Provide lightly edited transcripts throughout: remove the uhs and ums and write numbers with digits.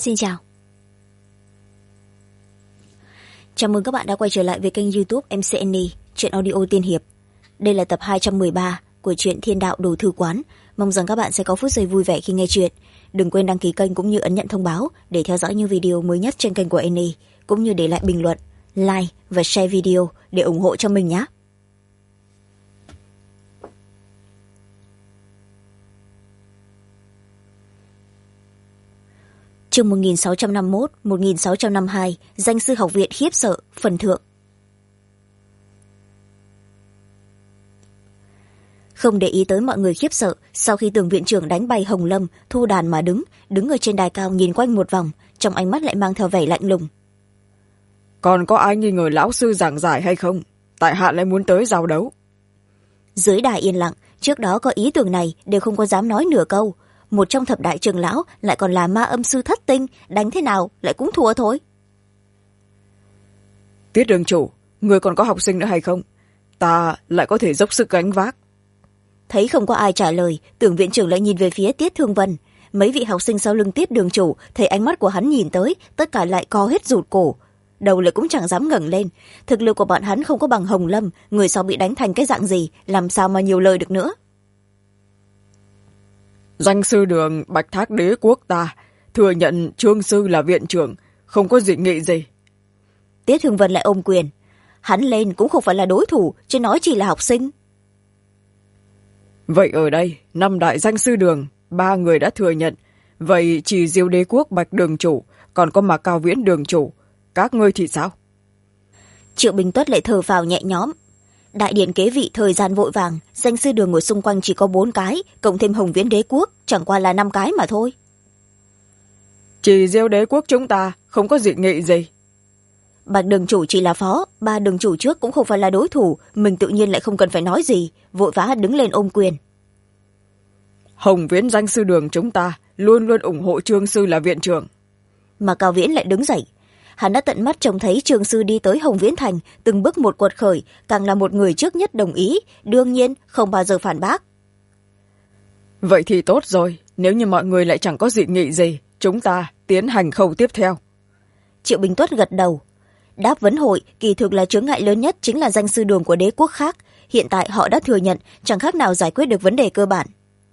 Xin chào. Chào mừng các bạn đã quay trở lại với kênh YouTube MC Annie, truyện audio tiên hiệp. Đây là tập 213 của truyện Thiên Đạo Đồ Thư Quán. Mong rằng các bạn sẽ có phút giây vui vẻ khi nghe truyện. Đừng quên đăng ký kênh cũng như ấn nhận thông báo để theo dõi những video mới nhất trên kênh của Annie, cũng như để lại bình luận, like và share video để ủng hộ cho mình nhé. Chương 1651-1652, danh sư học viện khiếp sợ, phần thượng. Không để ý tới mọi người khiếp sợ, sau khi Tưởng viện trưởng đánh bay Hồng Lâm, thu đàn mà đứng ở trên đài cao nhìn quanh một vòng, trong ánh mắt lại mang theo vẻ lạnh lùng. Còn có ai nghi ngờ lão sư giảng giải hay không? Tại hạ lại muốn tới giao đấu. Dưới đài yên lặng, trước đó có ý tưởng này đều không có dám nói nửa câu. Một trong thập đại trưởng lão lại còn là ma âm sư thất tinh, đánh thế nào lại cũng thua thôi. Tiết đường chủ, người còn có học sinh nữa hay không? Ta lại có thể dốc sức gánh vác. Thấy không có ai trả lời, Tưởng viện trưởng lại nhìn về phía Tiết Thương Vân. Mấy vị học sinh sau lưng Tiết đường chủ thấy ánh mắt của hắn nhìn tới, tất cả lại co hết rụt cổ, đầu lại cũng chẳng dám ngẩng lên. Thực lực của bọn hắn không có bằng Hồng Lâm, người sau bị đánh thành cái dạng gì, làm sao mà nhiều lời được nữa. Danh sư đường Bạch Thác Đế quốc ta thừa nhận Trương sư là viện trưởng, không có dị nghị gì. Tiết Thương Vân lại ôm quyền. Hắn lên cũng không phải là đối thủ, chứ nói chỉ là học sinh. Vậy ở đây 5 đại danh sư đường, 3 người đã thừa nhận. Vậy chỉ Diêu Đế quốc Bạch đường chủ, còn có Mạc Cao Viễn đường chủ, các ngươi thì sao? Triệu Bình Tuất lại thở phào nhẹ nhõm. Đại điện kế vị thời gian vội vàng, danh sư đường ở xung quanh chỉ có 4 cái, cộng thêm Hồng Viễn Đế quốc chẳng qua là 5 cái mà thôi. Chỉ Diêu Đế quốc chúng ta không có dị nghị gì. Bạch đường chủ chỉ là phó, 3 đường chủ trước cũng không phải là đối thủ, mình tự nhiên lại không cần phải nói gì, vội vã đứng lên ôm quyền. Hồng Viễn danh sư đường chúng ta luôn luôn ủng hộ Trương sư là viện trưởng. Mà Cao Viễn lại đứng dậy. Hắn đã tận mắt trông thấy Trương sư đi tới Hồng Viễn thành, từng bước một quật khởi, càng là một người trước nhất đồng ý, đương nhiên không bao giờ phản bác. Vậy thì tốt rồi, nếu như mọi người lại chẳng có dị nghị gì, chúng ta tiến hành khâu tiếp theo. Triệu Bình Tuất gật đầu. Đáp vấn hội kỳ thực là chướng ngại lớn nhất chính là danh sư đường của đế quốc khác. Hiện tại họ đã thừa nhận, chẳng khác nào giải quyết được vấn đề cơ bản.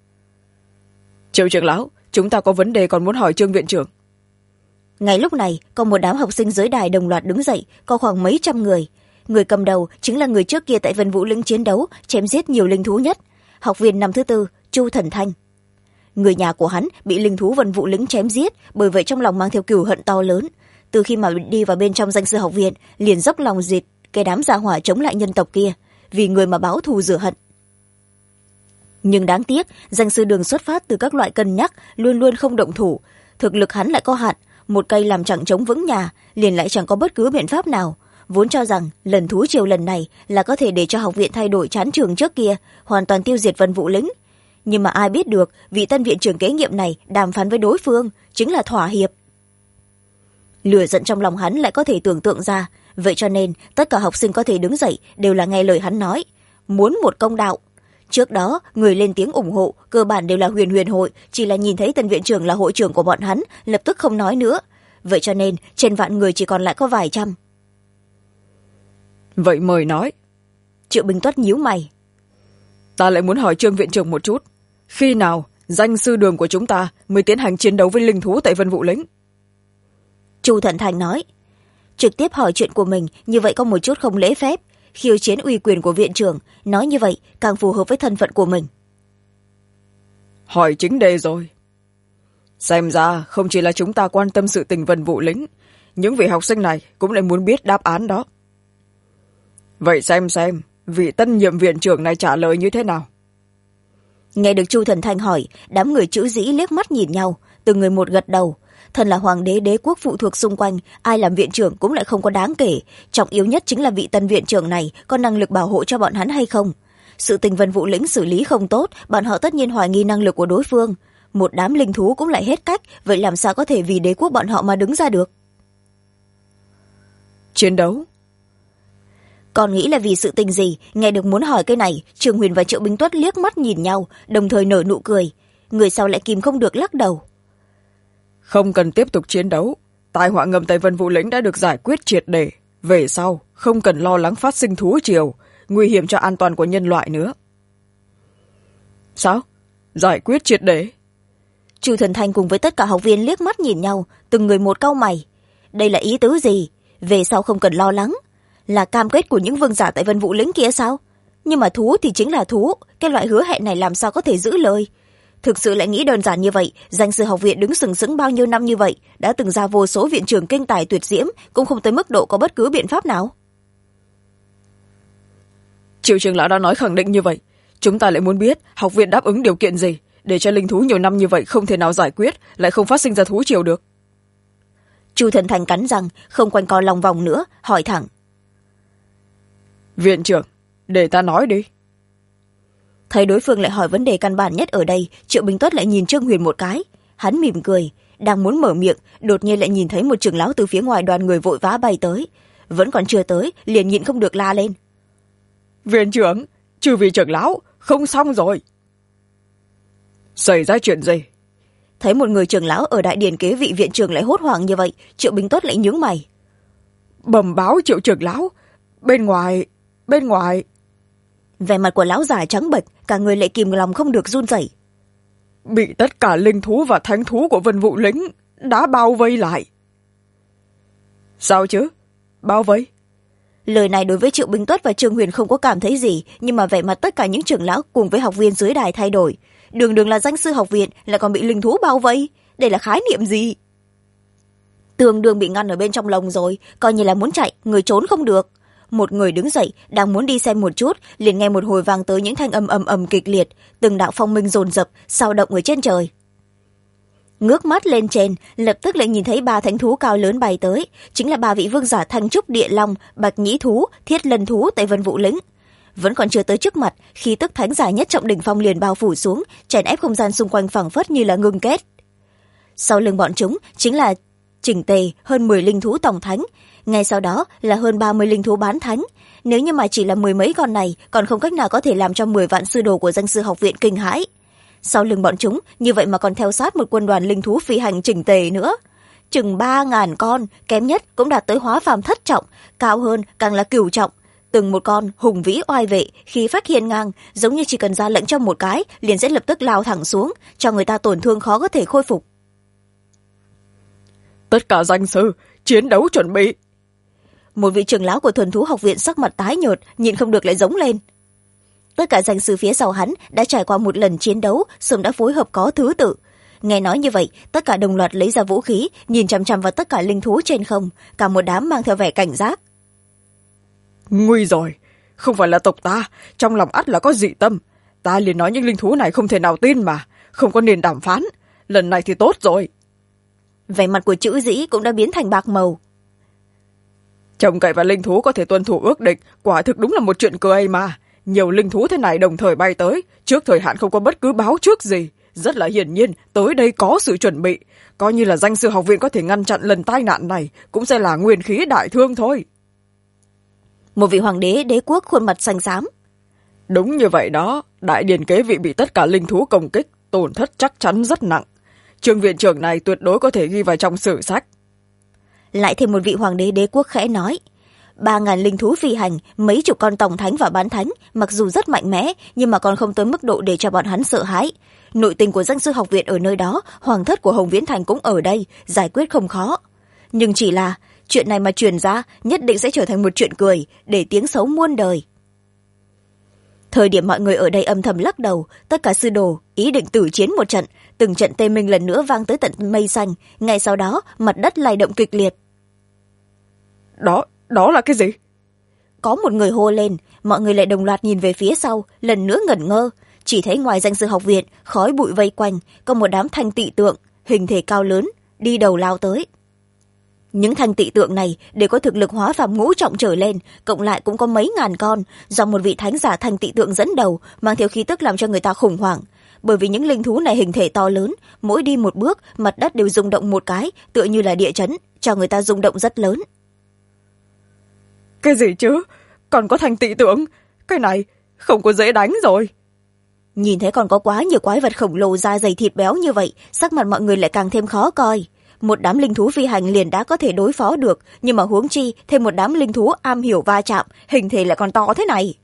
Triệu trưởng lão, chúng ta có vấn đề còn muốn hỏi Trương viện trưởng. Ngay lúc này, có một đám học sinh dưới đài đồng loạt đứng dậy, có khoảng mấy trăm người. Người cầm đầu chính là người trước kia tại Vân Vũ Lĩnh chiến đấu, chém giết nhiều linh thú nhất, học viên năm thứ 4, Chu Thần Thanh. Người nhà của hắn bị linh thú Vân Vũ Lĩnh chém giết, bởi vậy trong lòng mang theo cừu hận to lớn. Từ khi mà đi vào bên trong danh sư học viện, liền dốc lòng diệt cái đám gia hỏa chống lại nhân tộc kia, vì người mà báo thù rửa hận. Nhưng đáng tiếc, danh sư đường xuất phát từ các loại cân nhắc, luôn luôn không động thủ. Thực lực hắn lại có hạn, một cây làm chẳng chống vững nhà, liền lại chẳng có bất cứ biện pháp nào. Vốn cho rằng lần thú triều lần này là có thể để cho học viện thay đổi chán trường trước kia, hoàn toàn tiêu diệt Vân Vũ Lĩnh. Nhưng mà ai biết được, vị tân viện trưởng kế nhiệm này đàm phán với đối phương chính là thỏa hiệp. Lửa giận trong lòng hắn lại có thể tưởng tượng ra, vậy cho nên tất cả học sinh có thể đứng dậy đều là nghe lời hắn nói, muốn một công đạo. Trước đó, người lên tiếng ủng hộ cơ bản đều là Huyền hội, chỉ là nhìn thấy tân viện trưởng là hội trưởng của bọn hắn, lập tức không nói nữa. Vậy cho nên trên vạn người chỉ còn lại có vài trăm. Vậy mời nói. Triệu Bình Tuất nhíu mày. Ta lại muốn hỏi Trương viện trưởng một chút, khi nào danh sư đường của chúng ta mới tiến hành chiến đấu với linh thú tại Vân Vũ Lĩnh? Chu Thần Thành nói. Trực tiếp hỏi chuyện của mình như vậy có một chút không lễ phép, khiêu chiến uy quyền của viện trưởng, nói như vậy càng phù hợp với thân phận của mình. Hỏi chính đề rồi. Xem ra không chỉ là chúng ta quan tâm sự tình Vân Vũ Lĩnh, những vị học sinh này cũng lại muốn biết đáp án đó. Vậy xem vị tân nhiệm viện trưởng này trả lời như thế nào. Nghe được Chu Thần Thanh hỏi, đám người chữ dĩ liếc mắt nhìn nhau, từng người một gật đầu. Thần là hoàng đế đế quốc phụ thuộc xung quanh, ai làm viện trưởng cũng lại không có đáng kể. Trọng yếu nhất chính là vị tân viện trưởng này có năng lực bảo hộ cho bọn hắn hay không. Sự tình Vân Vũ Lĩnh xử lý không tốt, bọn họ tất nhiên hoài nghi năng lực của đối phương. Một đám linh thú cũng lại hết cách, vậy làm sao có thể vì đế quốc bọn họ mà đứng ra được? Chiến đấu. Còn nghĩ là vì sự tình gì, nghe được muốn hỏi cái này, Trường Huyền và Triệu Bính Tuất liếc mắt nhìn nhau, đồng thời nở nụ cười. Người sau lại kìm không được lắc đầu. Không cần tiếp tục chiến đấu. Tai họa ngầm tại Vân Vũ Lĩnh đã được giải quyết triệt để. Về sau, không cần lo lắng phát sinh thú triều, nguy hiểm cho an toàn của nhân loại nữa. Sao? Giải quyết triệt để? Chu Thần Thanh cùng với tất cả học viên liếc mắt nhìn nhau, từng người một cau mày. Đây là ý tứ gì? Về sau không cần lo lắng. Là cam kết của những vương giả tại Vân Vũ Lĩnh kia sao? Nhưng mà thú thì chính là thú, cái loại hứa hẹn này làm sao có thể giữ lời? Thực sự lại nghĩ đơn giản như vậy, danh sư học viện đứng sừng sững bao nhiêu năm như vậy, đã từng ra vô số viện trưởng kinh tài tuyệt diễm, cũng không tới mức độ có bất cứ biện pháp nào. Triệu trưởng lão đã nói khẳng định như vậy, chúng ta lại muốn biết học viện đáp ứng điều kiện gì để cho linh thú nhiều năm như vậy không thể nào giải quyết, lại không phát sinh ra thú triều được. Chu Thần Thành cắn răng, không quanh co lòng vòng nữa, hỏi thẳng. Viện trưởng, để ta nói đi. Thấy đối phương lại hỏi vấn đề căn bản nhất ở đây, Triệu Bình Tuất lại nhìn Trương Huyền một cái. Hắn mỉm cười, đang muốn mở miệng, đột nhiên lại nhìn thấy một trưởng lão từ phía ngoài đoàn người vội vã bay tới. Vẫn còn chưa tới, liền nhịn không được la lên. Viện trưởng, trừ vì trưởng lão, không xong rồi. Xảy ra chuyện gì? Thấy một người trưởng lão ở đại điển kế vị viện trưởng lại hốt hoảng như vậy, Triệu Bình Tuất lại nhướng mày. Bẩm báo Triệu trưởng lão, bên ngoài. Vẻ mặt của lão già trắng bệch, cả người lại kìm lòng không được run rẩy. Bị tất cả linh thú và thánh thú của Vân Vũ Lĩnh đã bao vây lại. Sao chứ? Bao vây? Lời này đối với Triệu Bình Tuất và Trương Huyền không có cảm thấy gì, nhưng mà vẻ mặt tất cả những trưởng lão cùng với học viên dưới đài thay đổi. Đường đường là danh sư học viện lại còn bị linh thú bao vây, đây là khái niệm gì? Tương đương bị ngăn ở bên trong lồng rồi, coi như là muốn chạy, người trốn không được. Một người đứng dậy, đang muốn đi xem một chút, liền nghe một hồi vang tới những thanh âm ầm ầm kịch liệt, từng đạo phong minh dồn dập, sao động ở trên trời. Ngước mắt lên trên, lập tức lại nhìn thấy 3 thánh thú cao lớn bay tới, chính là 3 vị vương giả Thanh Trúc Địa Long, Bạch Nhĩ Thú, Thiết Lân Thú tại Vân Vũ Lĩnh. Vẫn còn chưa tới trước mặt, khí tức thánh giả nhất trọng đỉnh phong liền bao phủ xuống, chèn ép không gian xung quanh phảng phất như là ngưng kết. Sau lưng bọn chúng chính là chỉnh tề hơn 10 linh thú tổng thánh, ngay sau đó là hơn 30 linh thú bán thánh. Nếu như mà chỉ là 10 mấy con này, còn không cách nào có thể làm cho 10 vạn sư đồ của danh sư học viện kinh hãi. Sau lưng bọn chúng, như vậy mà còn theo sát một quân đoàn linh thú phi hành chỉnh tề nữa. Chừng 3.000 con, kém nhất cũng đạt tới hóa phàm thất trọng, cao hơn càng là cửu trọng. Từng một con hùng vĩ oai vệ, khí phách hiên ngang, giống như chỉ cần ra lệnh cho một cái, liền sẽ lập tức lao thẳng xuống, cho người ta tổn thương khó có thể khôi phục. Tất cả danh sư, chiến đấu chuẩn bị. Một vị trưởng lão của thuần thú học viện sắc mặt tái nhợt, nhịn không được lại giống lên. Tất cả danh sư phía sau hắn đã trải qua một lần chiến đấu, sớm đã phối hợp có thứ tự. Nghe nói như vậy, tất cả đồng loạt lấy ra vũ khí, nhìn chằm chằm vào tất cả linh thú trên không, cả một đám mang theo vẻ cảnh giác. Nguy rồi, không phải là tộc ta, trong lòng ắt là có dị tâm. Ta liền nói những linh thú này không thể nào tin mà, không có nền đàm phán. Lần này thì tốt rồi. Vẻ mặt của Chữ Dĩ cũng đã biến thành bạc màu. Trông cậy vào linh thú có thể tuân thủ ước định, quả thực đúng là một chuyện cười mà. Nhiều linh thú thế này đồng thời bay tới, trước thời hạn không có bất cứ báo trước gì. Rất là hiển nhiên, tới đây có sự chuẩn bị. Coi như là danh sư học viện có thể ngăn chặn lần tai nạn này, cũng sẽ là nguyên khí đại thương thôi. Một vị hoàng đế đế quốc khuôn mặt xanh xám. Đúng như vậy đó, đại điển kế vị bị tất cả linh thú công kích, tổn thất chắc chắn rất nặng. Trương viện trưởng này tuyệt đối có thể ghi vào trong sử sách. Lại thêm một vị hoàng đế đế quốc khẽ nói. 3.000 linh thú phi hành, mấy chục con tổng thánh và bán thánh, mặc dù rất mạnh mẽ, nhưng mà còn không tới mức độ để cho bọn hắn sợ hãi. Nội tình của danh sư học viện ở nơi đó, hoàng thất của Hồng Viễn Thành cũng ở đây, giải quyết không khó. Nhưng chỉ là, chuyện này mà truyền ra, nhất định sẽ trở thành một chuyện cười, để tiếng xấu muôn đời. Thời điểm mọi người ở đây âm thầm lắc đầu, tất cả sư đồ ý định tử chiến một trận, từng trận tê minh lần nữa vang tới tận mây xanh, ngay sau đó mặt đất lay động kịch liệt. Đó là cái gì? Có một người hô lên, mọi người lại đồng loạt nhìn về phía sau, lần nữa ngẩn ngơ, chỉ thấy ngoài danh sư học viện, khói bụi vây quanh, có một đám thanh tị tượng, hình thể cao lớn, đi đầu lao tới. Những thanh tị tượng này đều có thực lực hóa phàm ngũ trọng trở lên, cộng lại cũng có mấy ngàn con, do một vị thánh giả thanh tị tượng dẫn đầu, mang theo khí tức làm cho người ta khủng hoảng. Bởi vì những linh thú này hình thể to lớn, mỗi đi một bước, mặt đất đều rung động một cái, tựa như là địa chấn, cho người ta rung động rất lớn. Cái gì chứ? Còn có thanh tị tượng? Cái này không có dễ đánh rồi. Nhìn thấy còn có quá nhiều quái vật khổng lồ da dày thịt béo như vậy, sắc mặt mọi người lại càng thêm khó coi. một đám linh thú phi hành liền đã có thể đối phó được, nhưng mà huống chi thêm một đám linh thú am hiểu va chạm, hình thể lại còn to thế này.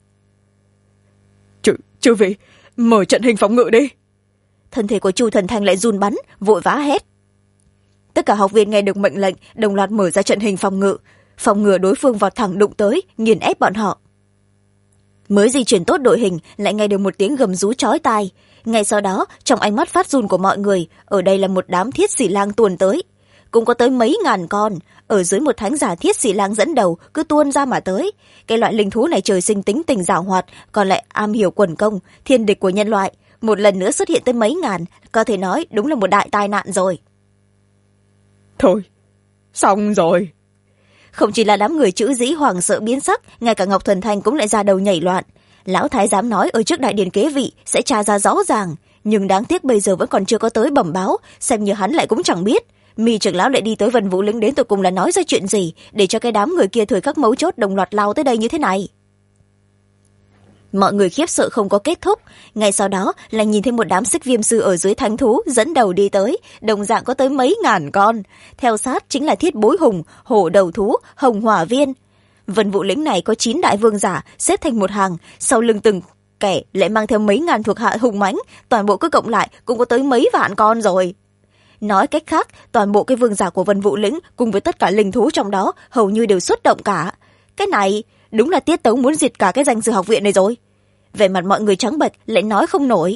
Chư vị, mở trận hình phòng ngự đi. Thân thể của Chu Thần Thanh lại run bắn, vội vã hét. Tất cả học viên nghe được mệnh lệnh, đồng loạt mở ra trận hình phòng ngự, phòng ngừa đối phương vọt thẳng đụng tới, nghiền ép bọn họ. Mới di chuyển tốt đội hình, lại nghe được một tiếng gầm rú chói tai. Ngay sau đó, trong ánh mắt phát run của mọi người, ở đây là một đám thiết xỉ lang tuôn tới. Cũng có tới mấy ngàn con, ở dưới một thánh giả thiết xỉ lang dẫn đầu, cứ tuôn ra mà tới. Cái loại linh thú này trời sinh tính tình giảo hoạt, còn lại am hiểu quần công, thiên địch của nhân loại. Một lần nữa xuất hiện tới mấy ngàn, có thể nói đúng là một đại tai nạn rồi. Thôi, xong rồi. Không chỉ là đám người chữ dĩ hoảng sợ biến sắc, ngay cả Ngọc Thần Thanh cũng lại ra đầu nhảy loạn. Lão thái giám nói ở trước đại điển kế vị sẽ tra ra rõ ràng, nhưng đáng tiếc bây giờ vẫn còn chưa có tới bẩm báo, xem như hắn lại cũng chẳng biết. Mi trưởng lão lại đi tới Vân Vũ Lĩnh đến tụi cùng là nói ra chuyện gì, để cho cái đám người kia thời khắc mấu chốt đồng loạt lao tới đây như thế này. Mọi người khiếp sợ không có kết thúc, ngay sau đó là nhìn thấy một đám xích viêm sư ở dưới thánh thú dẫn đầu đi tới, đồng dạng có tới mấy ngàn con. Theo sát chính là thiết bối hùng, hổ đầu thú, hồng hỏa viên. Vân Vũ Lĩnh này có 9 đại vương giả xếp thành một hàng, sau lưng từng kẻ lại mang theo mấy ngàn thuộc hạ hùng mãnh, toàn bộ cứ cộng lại cũng có tới mấy vạn con rồi. Nói cách khác, toàn bộ cái vương giả của Vân Vũ Lĩnh cùng với tất cả linh thú trong đó hầu như đều xuất động cả. Cái này đúng là Tiết Tống muốn diệt cả cái danh sư học viện này rồi. Về mặt mọi người trắng bệch lại nói không nổi.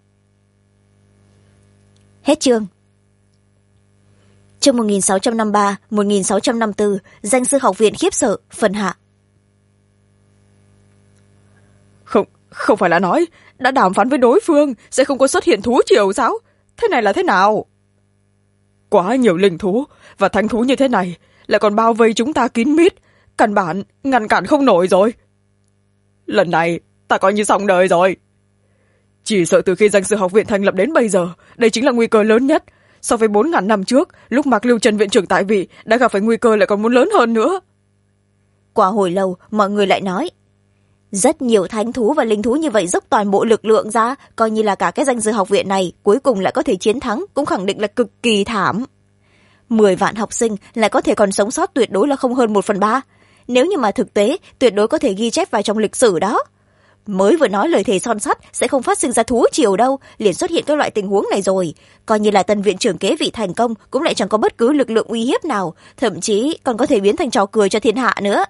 Hết chương. Chương 1653-1654, danh sư học viện khiếp sợ, phần hạ. Không phải là nói đã đàm phán với đối phương sẽ không có xuất hiện thú triều sao? Thế này là thế nào? Quá nhiều linh thú và thánh thú như thế này lại còn bao vây chúng ta kín mít, căn bản ngăn cản không nổi rồi. Lần này ta coi như xong đời rồi. Chỉ sợ từ khi danh sư học viện thành lập đến bây giờ, đây chính là nguy cơ lớn nhất. So với 4.000 năm trước, lúc Mạc Lưu Trần viện trưởng tại vị đã gặp phải nguy cơ lại còn muốn lớn hơn nữa. Qua hồi lâu, mọi người lại nói, rất nhiều thánh thú và linh thú như vậy dốc toàn bộ lực lượng ra, coi như là cả cái danh sư học viện này cuối cùng lại có thể chiến thắng, cũng khẳng định là cực kỳ thảm. 10 vạn học sinh lại có thể còn sống sót tuyệt đối là không hơn 1/3. Nếu như mà thực tế, tuyệt đối có thể ghi chép vào trong lịch sử đó. Mới vừa nói lời thề son sắt sẽ không phát sinh ra thú triều đâu, liền xuất hiện các loại tình huống này rồi. Coi như là tân viện trưởng kế vị thành công, cũng lại chẳng có bất cứ lực lượng uy hiếp nào, thậm chí còn có thể biến thành trò cười cho thiên hạ nữa.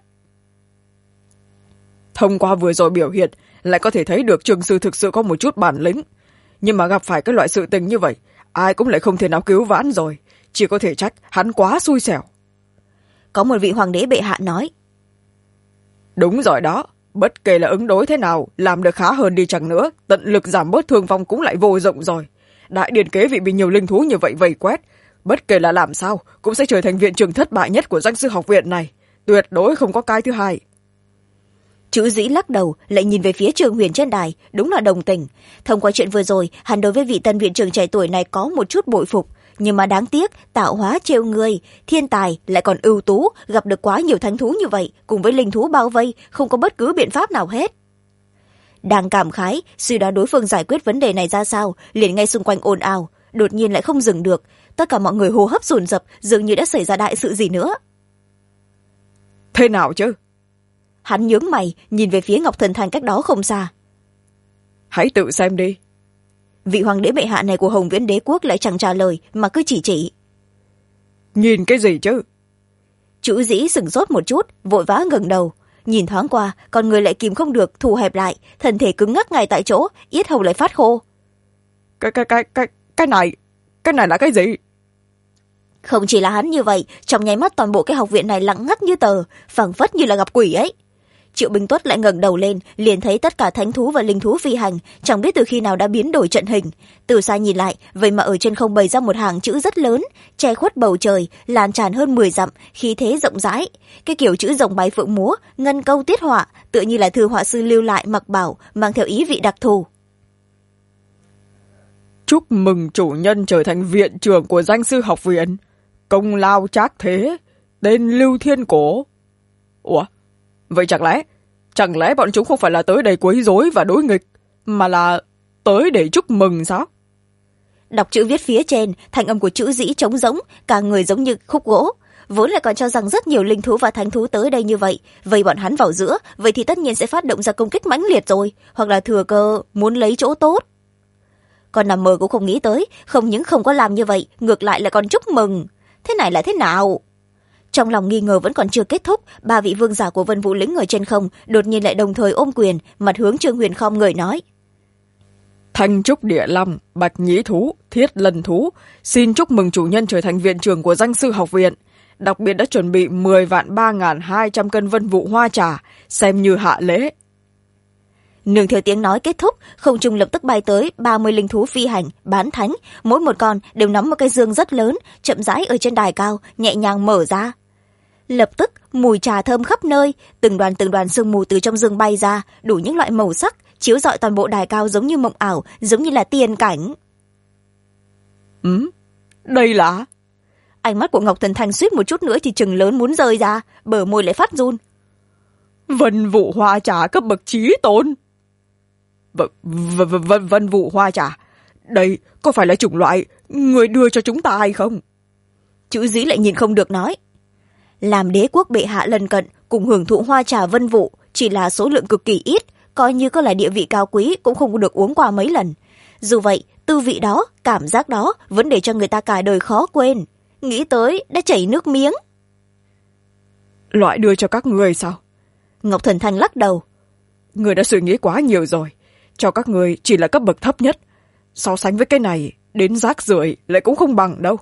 Thông qua vừa rồi biểu hiện, lại có thể thấy được trường sư thực sự có một chút bản lĩnh. Nhưng mà gặp phải cái loại sự tình như vậy, ai cũng lại không thể nào cứu vãn rồi. Chỉ có thể trách hắn quá xui xẻo. Có một vị hoàng đế bệ hạ nói, đúng rồi đó. Bất kể là ứng đối thế nào, làm được khá hơn đi chăng nữa, tận lực giảm bớt thương vong cũng lại vô dụng rồi. Đại điển kế vị bị nhiều linh thú như vậy vây quét, bất kể là làm sao, cũng sẽ trở thành viện trưởng thất bại nhất của danh sư học viện này. Tuyệt đối không có cái thứ hai. Chữ dĩ lắc đầu, lại nhìn về phía Trường Huyền trên đài, đúng là đồng tình. Thông qua chuyện vừa rồi, hắn đối với vị tân viện trưởng trẻ tuổi này có một chút bội phục. Nhưng mà đáng tiếc, tạo hóa trêu người, thiên tài lại còn ưu tú, gặp được quá nhiều thánh thú như vậy, cùng với linh thú bao vây, không có bất cứ biện pháp nào hết. Đang cảm khái, suy đoán đối phương giải quyết vấn đề này ra sao, liền ngay xung quanh ồn ào, đột nhiên lại không dừng được. Tất cả mọi người hô hấp dồn dập, dường như đã xảy ra đại sự gì nữa. Thế nào chứ? Hắn nhướng mày, nhìn về phía Ngọc Thần Thành cách đó không xa. Hãy tự xem đi. Vị hoàng đế bệ hạ này của Hồng Viễn đế quốc lại chẳng trả lời, mà cứ chỉ. Nhìn cái gì chứ? Chữ dĩ sửng sốt một chút, vội vã ngẩng đầu. Nhìn thoáng qua, con người lại kìm không được, thu hẹp lại, thân thể cứng ngắc ngay tại chỗ, yết hầu lại phát khô. Cái này là cái gì? Không chỉ là hắn như vậy, trong nháy mắt toàn bộ cái học viện này lặng ngắt như tờ, phảng phất như là gặp quỷ ấy. Triệu Bình Tuất lại ngẩng đầu lên, liền thấy tất cả thánh thú và linh thú phi hành, chẳng biết từ khi nào đã biến đổi trận hình. Từ xa nhìn lại, vậy mà ở trên không bày ra một hàng chữ rất lớn, che khuất bầu trời, lan tràn hơn 10 dặm, khí thế rộng rãi. Cái kiểu chữ rồng bay phượng múa, ngân câu tiết họa, tựa như là thư họa sư lưu lại mặc bảo, mang theo ý vị đặc thù. Chúc mừng chủ nhân trở thành viện trưởng của danh sư học viện. Công lao trác thế, tên Lưu Thiên Cổ. Ủa? Vậy chẳng lẽ bọn chúng không phải là tới đây quấy rối và đối nghịch, mà là tới để chúc mừng sao? Đọc chữ viết phía trên, thanh âm của chữ dĩ trống rỗng, cả người giống như khúc gỗ. Vốn lại còn cho rằng rất nhiều linh thú và thánh thú tới đây như vậy, vây bọn hắn vào giữa, vậy thì tất nhiên sẽ phát động ra công kích mãnh liệt rồi, hoặc là thừa cơ muốn lấy chỗ tốt. Con nằm mơ cũng không nghĩ tới, không những không có làm như vậy, ngược lại là còn chúc mừng. Thế này là thế nào? Trong lòng nghi ngờ vẫn còn chưa kết thúc, ba vị vương giả của Vân Vũ Lĩnh ở trên không đột nhiên lại đồng thời ôm quyền, mặt hướng Trương Huyền khom người nói: Thanh trúc địa long, bạch nhĩ thú, thiết lân thú, xin chúc mừng chủ nhân trở thành viện trưởng của danh sư học viện. Đặc biệt đã chuẩn bị 10.3.200 cân vân vụ hoa trà, xem như hạ lễ. Nương theo tiếng nói kết thúc, không trung lập tức bay tới 30 linh thú phi hành, bán thánh, mỗi một con đều nắm một cái dương rất lớn, chậm rãi ở trên đài cao, nhẹ nhàng mở ra. Lập tức, mùi trà thơm khắp nơi, từng đoàn sương mù từ trong dương bay ra, đủ những loại màu sắc, chiếu rọi toàn bộ đài cao giống như mộng ảo, giống như là tiên cảnh. Đây là... Ánh mắt của Ngọc Thần Thanh suýt một chút nữa thì trừng lớn muốn rơi ra, bờ môi lại phát run. Vân vụ hoa trà cấp bậc chí tôn. Vân vụ hoa trà, đây có phải là chủng loại người đưa cho chúng ta hay không? Chữ dĩ lại nhìn không được nói. Làm đế quốc bệ hạ lân cận cùng hưởng thụ hoa trà vân vụ chỉ là số lượng cực kỳ ít, coi như có là địa vị cao quý cũng không được uống qua mấy lần. Dù vậy, tư vị đó, cảm giác đó vẫn để cho người ta cả đời khó quên. Nghĩ tới đã chảy nước miếng. Loại đưa cho các người sao? Ngọc Thần Thanh lắc đầu. Người đã suy nghĩ quá nhiều rồi. Cho các người chỉ là cấp bậc thấp nhất. So sánh với cái này, đến rác rưởi lại cũng không bằng đâu.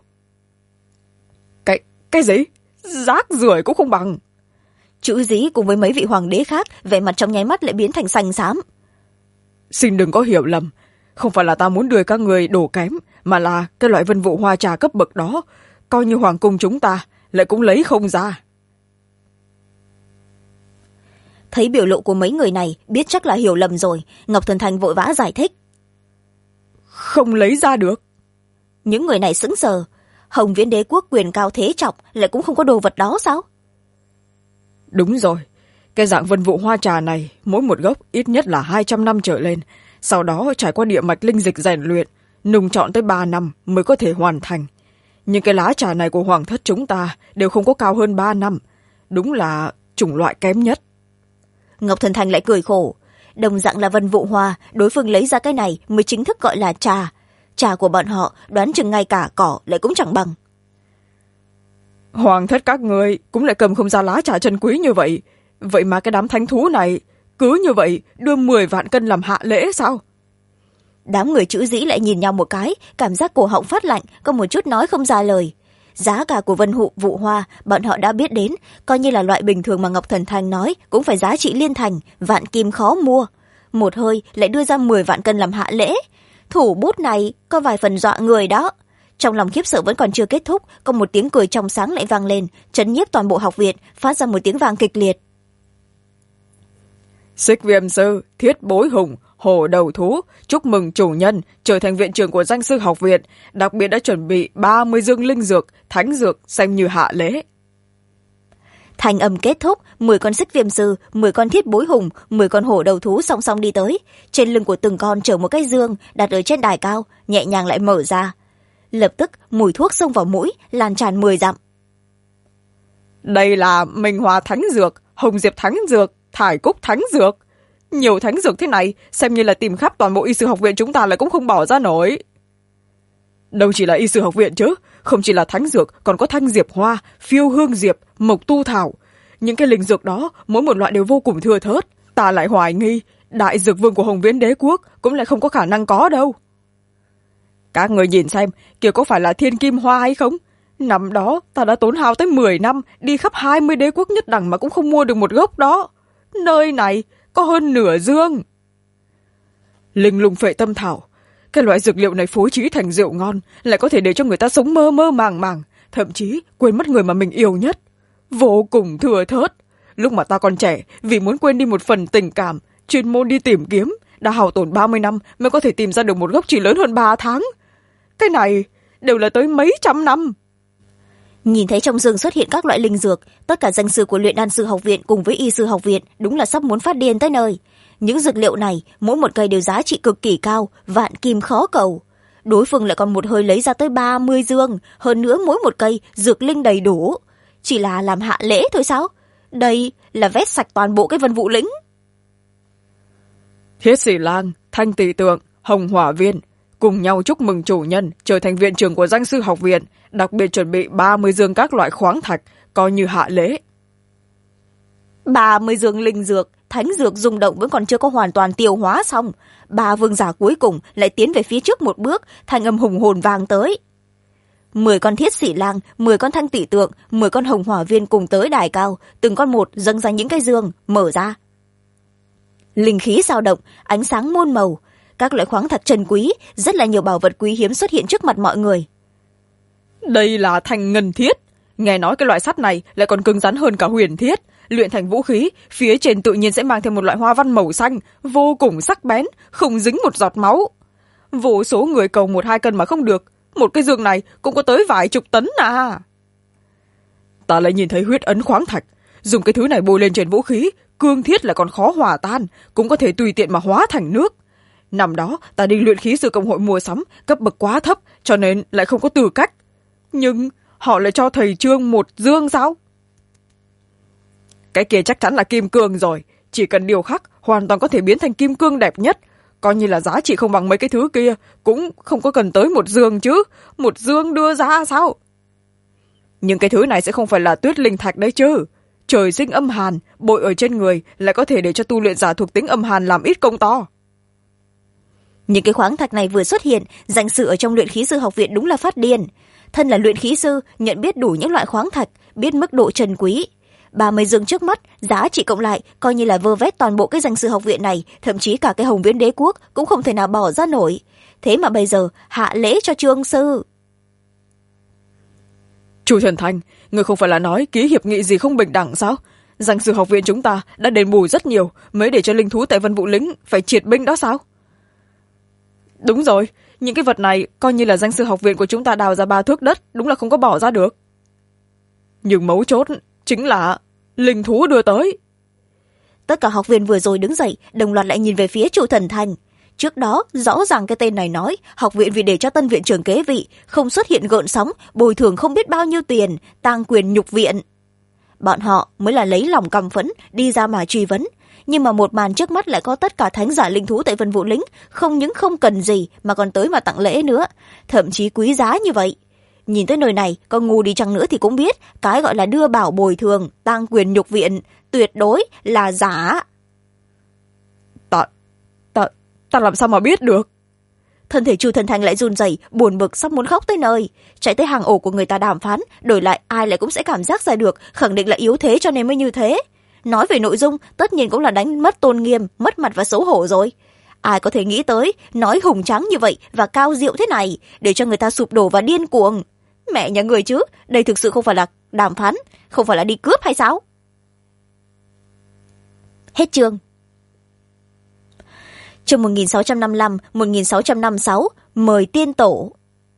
Cái gì? Rác rưởi cũng không bằng. Chữ dí cùng với mấy vị hoàng đế khác, vẻ mặt trong nháy mắt lại biến thành xanh xám. Xin đừng có hiểu lầm. Không phải là ta muốn đưa các người đổ kém, mà là cái loại vân vụ hoa trà cấp bậc đó, coi như hoàng cung chúng ta lại cũng lấy không ra. Thấy biểu lộ của mấy người này, biết chắc là hiểu lầm rồi, Ngọc Thần Thanh vội vã giải thích. Không lấy ra được. Những người này sững sờ. Hồng Viễn đế quốc quyền cao thế trọng lại cũng không có đồ vật đó sao? Đúng rồi. Cái dạng vân vụ hoa trà này, mỗi một gốc ít nhất là 200 năm trở lên. Sau đó trải qua địa mạch linh dịch rèn luyện, nung trọn tới 3 năm mới có thể hoàn thành. Nhưng cái lá trà này của hoàng thất chúng ta đều không có cao hơn 3 năm. Đúng là chủng loại kém nhất. Ngọc Thần Thanh lại cười khổ. Đồng dạng là vân vụ hoa, đối phương lấy ra cái này mới chính thức gọi là trà. Trà của bọn họ đoán chừng ngay cả cỏ lại cũng chẳng bằng. Hoàng thất các người cũng lại cầm không ra lá trà chân quý như vậy. Vậy mà cái đám thánh thú này cứ như vậy đưa 10 vạn cân làm hạ lễ sao? Đám người chữ dĩ lại nhìn nhau một cái, cảm giác cổ họng phát lạnh, có một chút nói không ra lời. Giá cả của vân vụ hoa bọn họ đã biết đến, coi như là loại bình thường mà Ngọc Thần Thanh nói cũng phải giá trị liên thành, vạn kim khó mua. Một hơi lại đưa ra 10 vạn cân làm hạ lễ. Thủ bút này có vài phần dọa người đó. Trong lòng khiếp sợ vẫn còn chưa kết thúc, có một tiếng cười trong sáng lại vang lên, trấn nhiếp toàn bộ học viện, phát ra một tiếng vang kịch liệt. Xích viêm sư, thiết bối hùng, hổ đầu thú, chúc mừng chủ nhân trở thành viện trưởng của danh sư học viện, đặc biệt đã chuẩn bị 30 dương linh dược, thánh dược xem như hạ lễ. Thành âm kết thúc, 10 con xích viêm sư, 10 con thiết bối hùng, 10 con hổ đầu thú song song đi tới. Trên lưng của từng con chở một cái dương đặt ở trên đài cao, nhẹ nhàng lại mở ra. Lập tức mùi thuốc xông vào mũi, lan tràn 10 dặm. Đây là Minh Hoa thánh dược, Hồng Diệp thánh dược, Thải Cúc thánh dược. Nhiều thánh dược thế này, xem như là tìm khắp toàn bộ y sư học viện chúng ta lại cũng không bỏ ra nổi. Đâu chỉ là y sư học viện chứ, không chỉ là thánh dược, còn có thanh diệp hoa, phiêu hương diệp, mộc tu thảo. Những cái linh dược đó, mỗi một loại đều vô cùng thưa thớt. Ta lại hoài nghi, đại dược vương của Hồng Viễn đế quốc cũng lại không có khả năng có đâu. Các người nhìn xem, kia có phải là thiên kim hoa hay không? Năm đó, ta đã tốn hao tới 10 năm, đi khắp 20 đế quốc nhất đẳng mà cũng không mua được một gốc đó. Nơi này có hơn nửa dương. Linh lung phệ tâm thảo. Cái loại dược liệu này phối trí thành rượu ngon, lại có thể để cho người ta sống mơ mơ màng màng, thậm chí quên mất người mà mình yêu nhất. Vô cùng thừa thớt. Lúc mà ta còn trẻ, vì muốn quên đi một phần tình cảm, chuyên môn đi tìm kiếm, đã hao tổn 30 năm mới có thể tìm ra được một gốc chỉ lớn hơn 3 tháng. Cái này đều là tới mấy trăm năm. Nhìn thấy trong dương xuất hiện các loại linh dược, tất cả danh sư của luyện đan sư học viện cùng với y sư học viện đúng là sắp muốn phát điên tới nơi. Những dược liệu này, mỗi một cây đều giá trị cực kỳ cao, vạn kim khó cầu. đối phương lại còn một hơi lấy ra tới 30 dương, hơn nữa mỗi một cây dược linh đầy đủ. Chỉ là làm hạ lễ thôi sao? Đây là vét sạch toàn bộ cái Vân Vũ lĩnh. Thiết Sĩ Lang, Thanh Tỷ Tượng, Hồng Hỏa Viên cùng nhau chúc mừng chủ nhân trở thành viện trưởng của Danh Sư Học Viện, đặc biệt chuẩn bị 30 dương các loại khoáng thạch, coi như hạ lễ. 30 dương linh dược, thánh dược rung động vẫn còn chưa có hoàn toàn tiêu hóa xong. 3 vương giả cuối cùng lại tiến về phía trước một bước, thanh âm hùng hồn vang tới. 10 con Thiết Sĩ Lang, 10 con Thanh Tỷ Tượng, 10 con Hồng Hỏa Viên cùng tới đài cao, từng con một dâng ra những cái dương, mở ra. Linh khí dao động, ánh sáng muôn màu, các loại khoáng thạch trân quý, rất là nhiều bảo vật quý hiếm xuất hiện trước mặt mọi người. Đây là thành ngân thiết. Nghe nói cái loại sắt này lại còn cứng rắn hơn cả huyền thiết. Luyện thành vũ khí, phía trên tự nhiên sẽ mang thêm một loại hoa văn màu xanh, vô cùng sắc bén, không dính một giọt máu. Vô số người cầu 1-2 cân mà không được, một cái dương này cũng có tới vài chục tấn à. Ta lại nhìn thấy huyết ấn khoáng thạch, dùng cái thứ này bôi lên trên vũ khí, cương thiết là còn khó hòa tan, cũng có thể tùy tiện mà hóa thành nước. Năm đó ta đi luyện khí sư công hội mua sắm, cấp bậc quá thấp, cho nên lại không có tư cách. Nhưng họ lại cho thầy Trương 1 dương sao? Cái kia chắc chắn là kim cương rồi, chỉ cần điều khắc hoàn toàn có thể biến thành kim cương đẹp nhất. Coi như là giá trị không bằng mấy cái thứ kia, cũng không có cần tới 1 dương chứ. 1 dương đưa ra sao? Nhưng cái thứ này sẽ không phải là tuyết linh thạch đấy chứ. Trời sinh âm hàn, bội ở trên người lại có thể để cho tu luyện giả thuộc tính âm hàn làm ít công to. Những cái khoáng thạch này vừa xuất hiện, danh sự ở trong luyện khí sư học viện đúng là phát điên. Thân là luyện khí sư, nhận biết đủ những loại khoáng thạch, biết mức độ trân quý. 30 dương trước mắt, giá trị cộng lại coi như là vơ vét toàn bộ cái danh sư học viện này, thậm chí cả cái Hồng Viễn Đế quốc cũng không thể nào bỏ ra nổi. Thế mà bây giờ hạ lễ cho Trương sư. Chu Thần Thanh, người không phải là nói ký hiệp nghị gì không bình đẳng sao? Danh sư học viện chúng ta đã đền bù rất nhiều, mới để cho linh thú tại Vân Vũ lĩnh phải triệt binh đó sao? Đúng rồi, những cái vật này coi như là danh sư học viện của chúng ta đào ra 3 thước đất, đúng là không có bỏ ra được. Nhưng mấu chốt chính là linh thú đưa tới. Tất cả học viên vừa rồi đứng dậy, đồng loạt lại nhìn về phía Chu Thần Thanh. Trước đó, rõ ràng cái tên này nói, học viện vì để cho tân viện trưởng kế vị, không xuất hiện gợn sóng, bồi thường không biết bao nhiêu tiền, tang quyền nhục viện. Bọn họ mới là lấy lòng căm phẫn, đi ra mà truy vấn. Nhưng mà một màn trước mắt lại có tất cả thánh giả linh thú tại Vân Vũ lĩnh, không những không cần gì mà còn tới mà tặng lễ nữa, thậm chí quý giá như vậy. Nhìn tới nơi này, con ngu đi chăng nữa thì cũng biết, cái gọi là đưa bảo bồi thường, tang quyền nhục viện, tuyệt đối là giả. Ta làm sao mà biết được? Thân thể Chu Thần Thanh lại run rẩy, buồn bực sắp muốn khóc tới nơi. Chạy tới hàng ổ của người ta đàm phán, đổi lại ai lại cũng sẽ cảm giác ra được, khẳng định là yếu thế cho nên mới như thế. Nói về nội dung, tất nhiên cũng là đánh mất tôn nghiêm, mất mặt và xấu hổ rồi. Ai có thể nghĩ tới, nói hùng tráng như vậy và cao diệu thế này, để cho người ta sụp đổ và điên cuồng. Mẹ nhà người chứ, đây thực sự không phải là đàm phán, không phải là đi cướp hay sao? Hết chương. Chương 1655-1656, mời tiên tổ.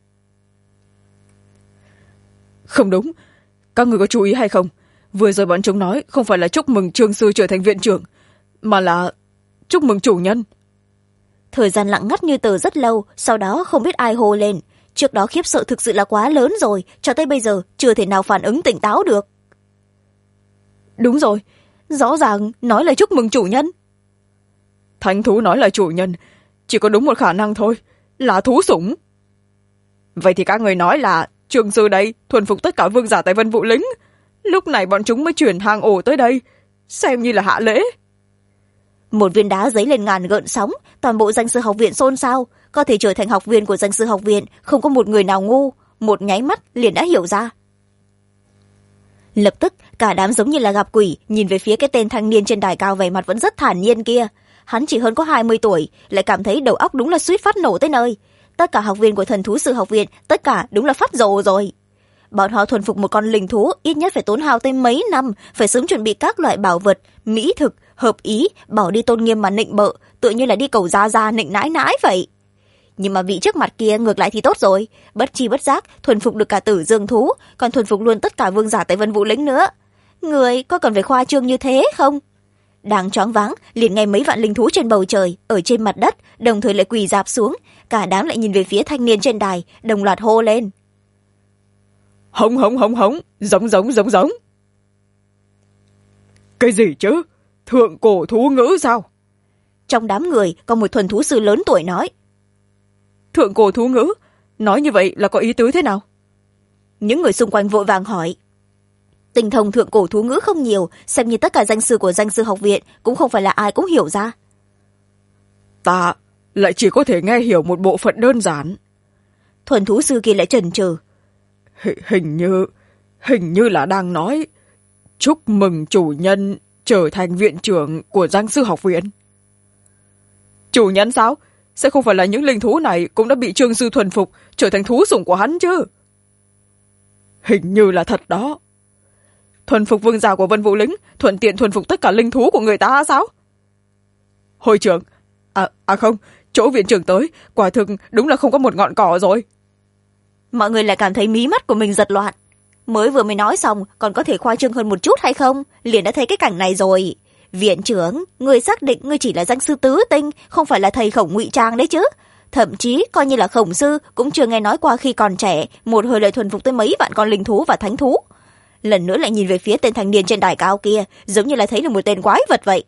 Không đúng, các người có chú ý hay không? Vừa rồi bọn chúng nói không phải là chúc mừng Trương sư trở thành viện trưởng, mà là chúc mừng chủ nhân. Thời gian lặng ngắt như tờ rất lâu, sau đó không biết ai hô lên. Trước đó khiếp sợ thực sự là quá lớn rồi, cho tới bây giờ chưa thể nào phản ứng tỉnh táo được. Đúng rồi, rõ ràng nói là chúc mừng chủ nhân. Thánh thú nói là chủ nhân, chỉ có đúng một khả năng thôi, là thú sủng. Vậy thì các người nói là Trương sư đây thuần phục tất cả vương giả tại Vân Vũ lĩnh. Lúc này bọn chúng mới chuyển hàng ổ tới đây, xem như là hạ lễ. Một viên đá giấy lên ngàn gợn sóng, toàn bộ danh sư học viện xôn xao. Có thể trở thành học viên của danh sư học viện, không có một người nào ngu, một nháy mắt liền đã hiểu ra. Lập tức cả đám giống như là gặp quỷ, nhìn về phía cái tên thanh niên trên đài cao, vẻ mặt vẫn rất thản nhiên kia. Hắn chỉ hơn có 20 tuổi, lại cảm thấy đầu óc đúng là suýt phát nổ tới nơi. Tất cả học viên của thần thú sư học viện, tất cả đúng là phát rồ rồi. Bọn họ thuần phục một con linh thú ít nhất phải tốn hao tới mấy năm, phải sớm chuẩn bị các loại bảo vật, mỹ thực, hợp ý, bỏ đi tôn nghiêm mà nịnh bợ, tựa như là đi cầu gia nịnh nãi nãi vậy. Nhưng mà vị trước mặt kia ngược lại thì tốt rồi, bất chi bất giác thuần phục được cả tử dương thú, còn thuần phục luôn tất cả vương giả tại Vân Vũ lĩnh nữa. Người có cần phải khoa trương như thế không? đang choáng váng, liền nghe mấy vạn linh thú trên bầu trời, ở trên mặt đất, đồng thời lại quỳ rạp xuống. Cả đám lại nhìn về phía thanh niên trên đài, đồng loạt hô lên. Hống hống hống hống, giống giống giống giống. Cái gì chứ? Thượng cổ thú ngữ sao? Trong đám người có một thuần thú sư lớn tuổi nói. Thượng cổ thú ngữ? Nói như vậy là có ý tứ thế nào? Những người xung quanh vội vàng hỏi. Tinh thông thượng cổ thú ngữ không nhiều, xem như tất cả danh sư của danh sư học viện cũng không phải là ai cũng hiểu ra. Ta lại chỉ có thể nghe hiểu một bộ phận đơn giản. Thuần thú sư kia lại chần chừ. Hình như là đang nói chúc mừng chủ nhân trở thành viện trưởng của danh sư học viện. Chủ nhân sao? Sẽ không phải là những linh thú này cũng đã bị Trương sư thuần phục trở thành thú sủng của hắn chứ? Hình như là thật đó. Thuần phục vương giả của Vân Vũ Lĩnh, thuận tiện thuần phục tất cả linh thú của người ta sao? Hội trưởng, không, chỗ viện trưởng tới, quả thực đúng là không có một ngọn cỏ rồi. Mọi người lại cảm thấy mí mắt của mình giật loạn. Mới vừa mới nói xong, còn có thể khoa trương hơn một chút hay không? Liền đã thấy cái cảnh này rồi. Viện trưởng, người xác định người chỉ là danh sư tứ tinh, không phải là thầy Khổng ngụy trang đấy chứ. Thậm chí coi như là Khổng sư cũng chưa nghe nói qua khi còn trẻ, một hồi lại thuần phục tới mấy vạn con linh thú và thánh thú. Lần nữa lại nhìn về phía tên thanh niên trên đài cao kia, giống như là thấy được một tên quái vật vậy.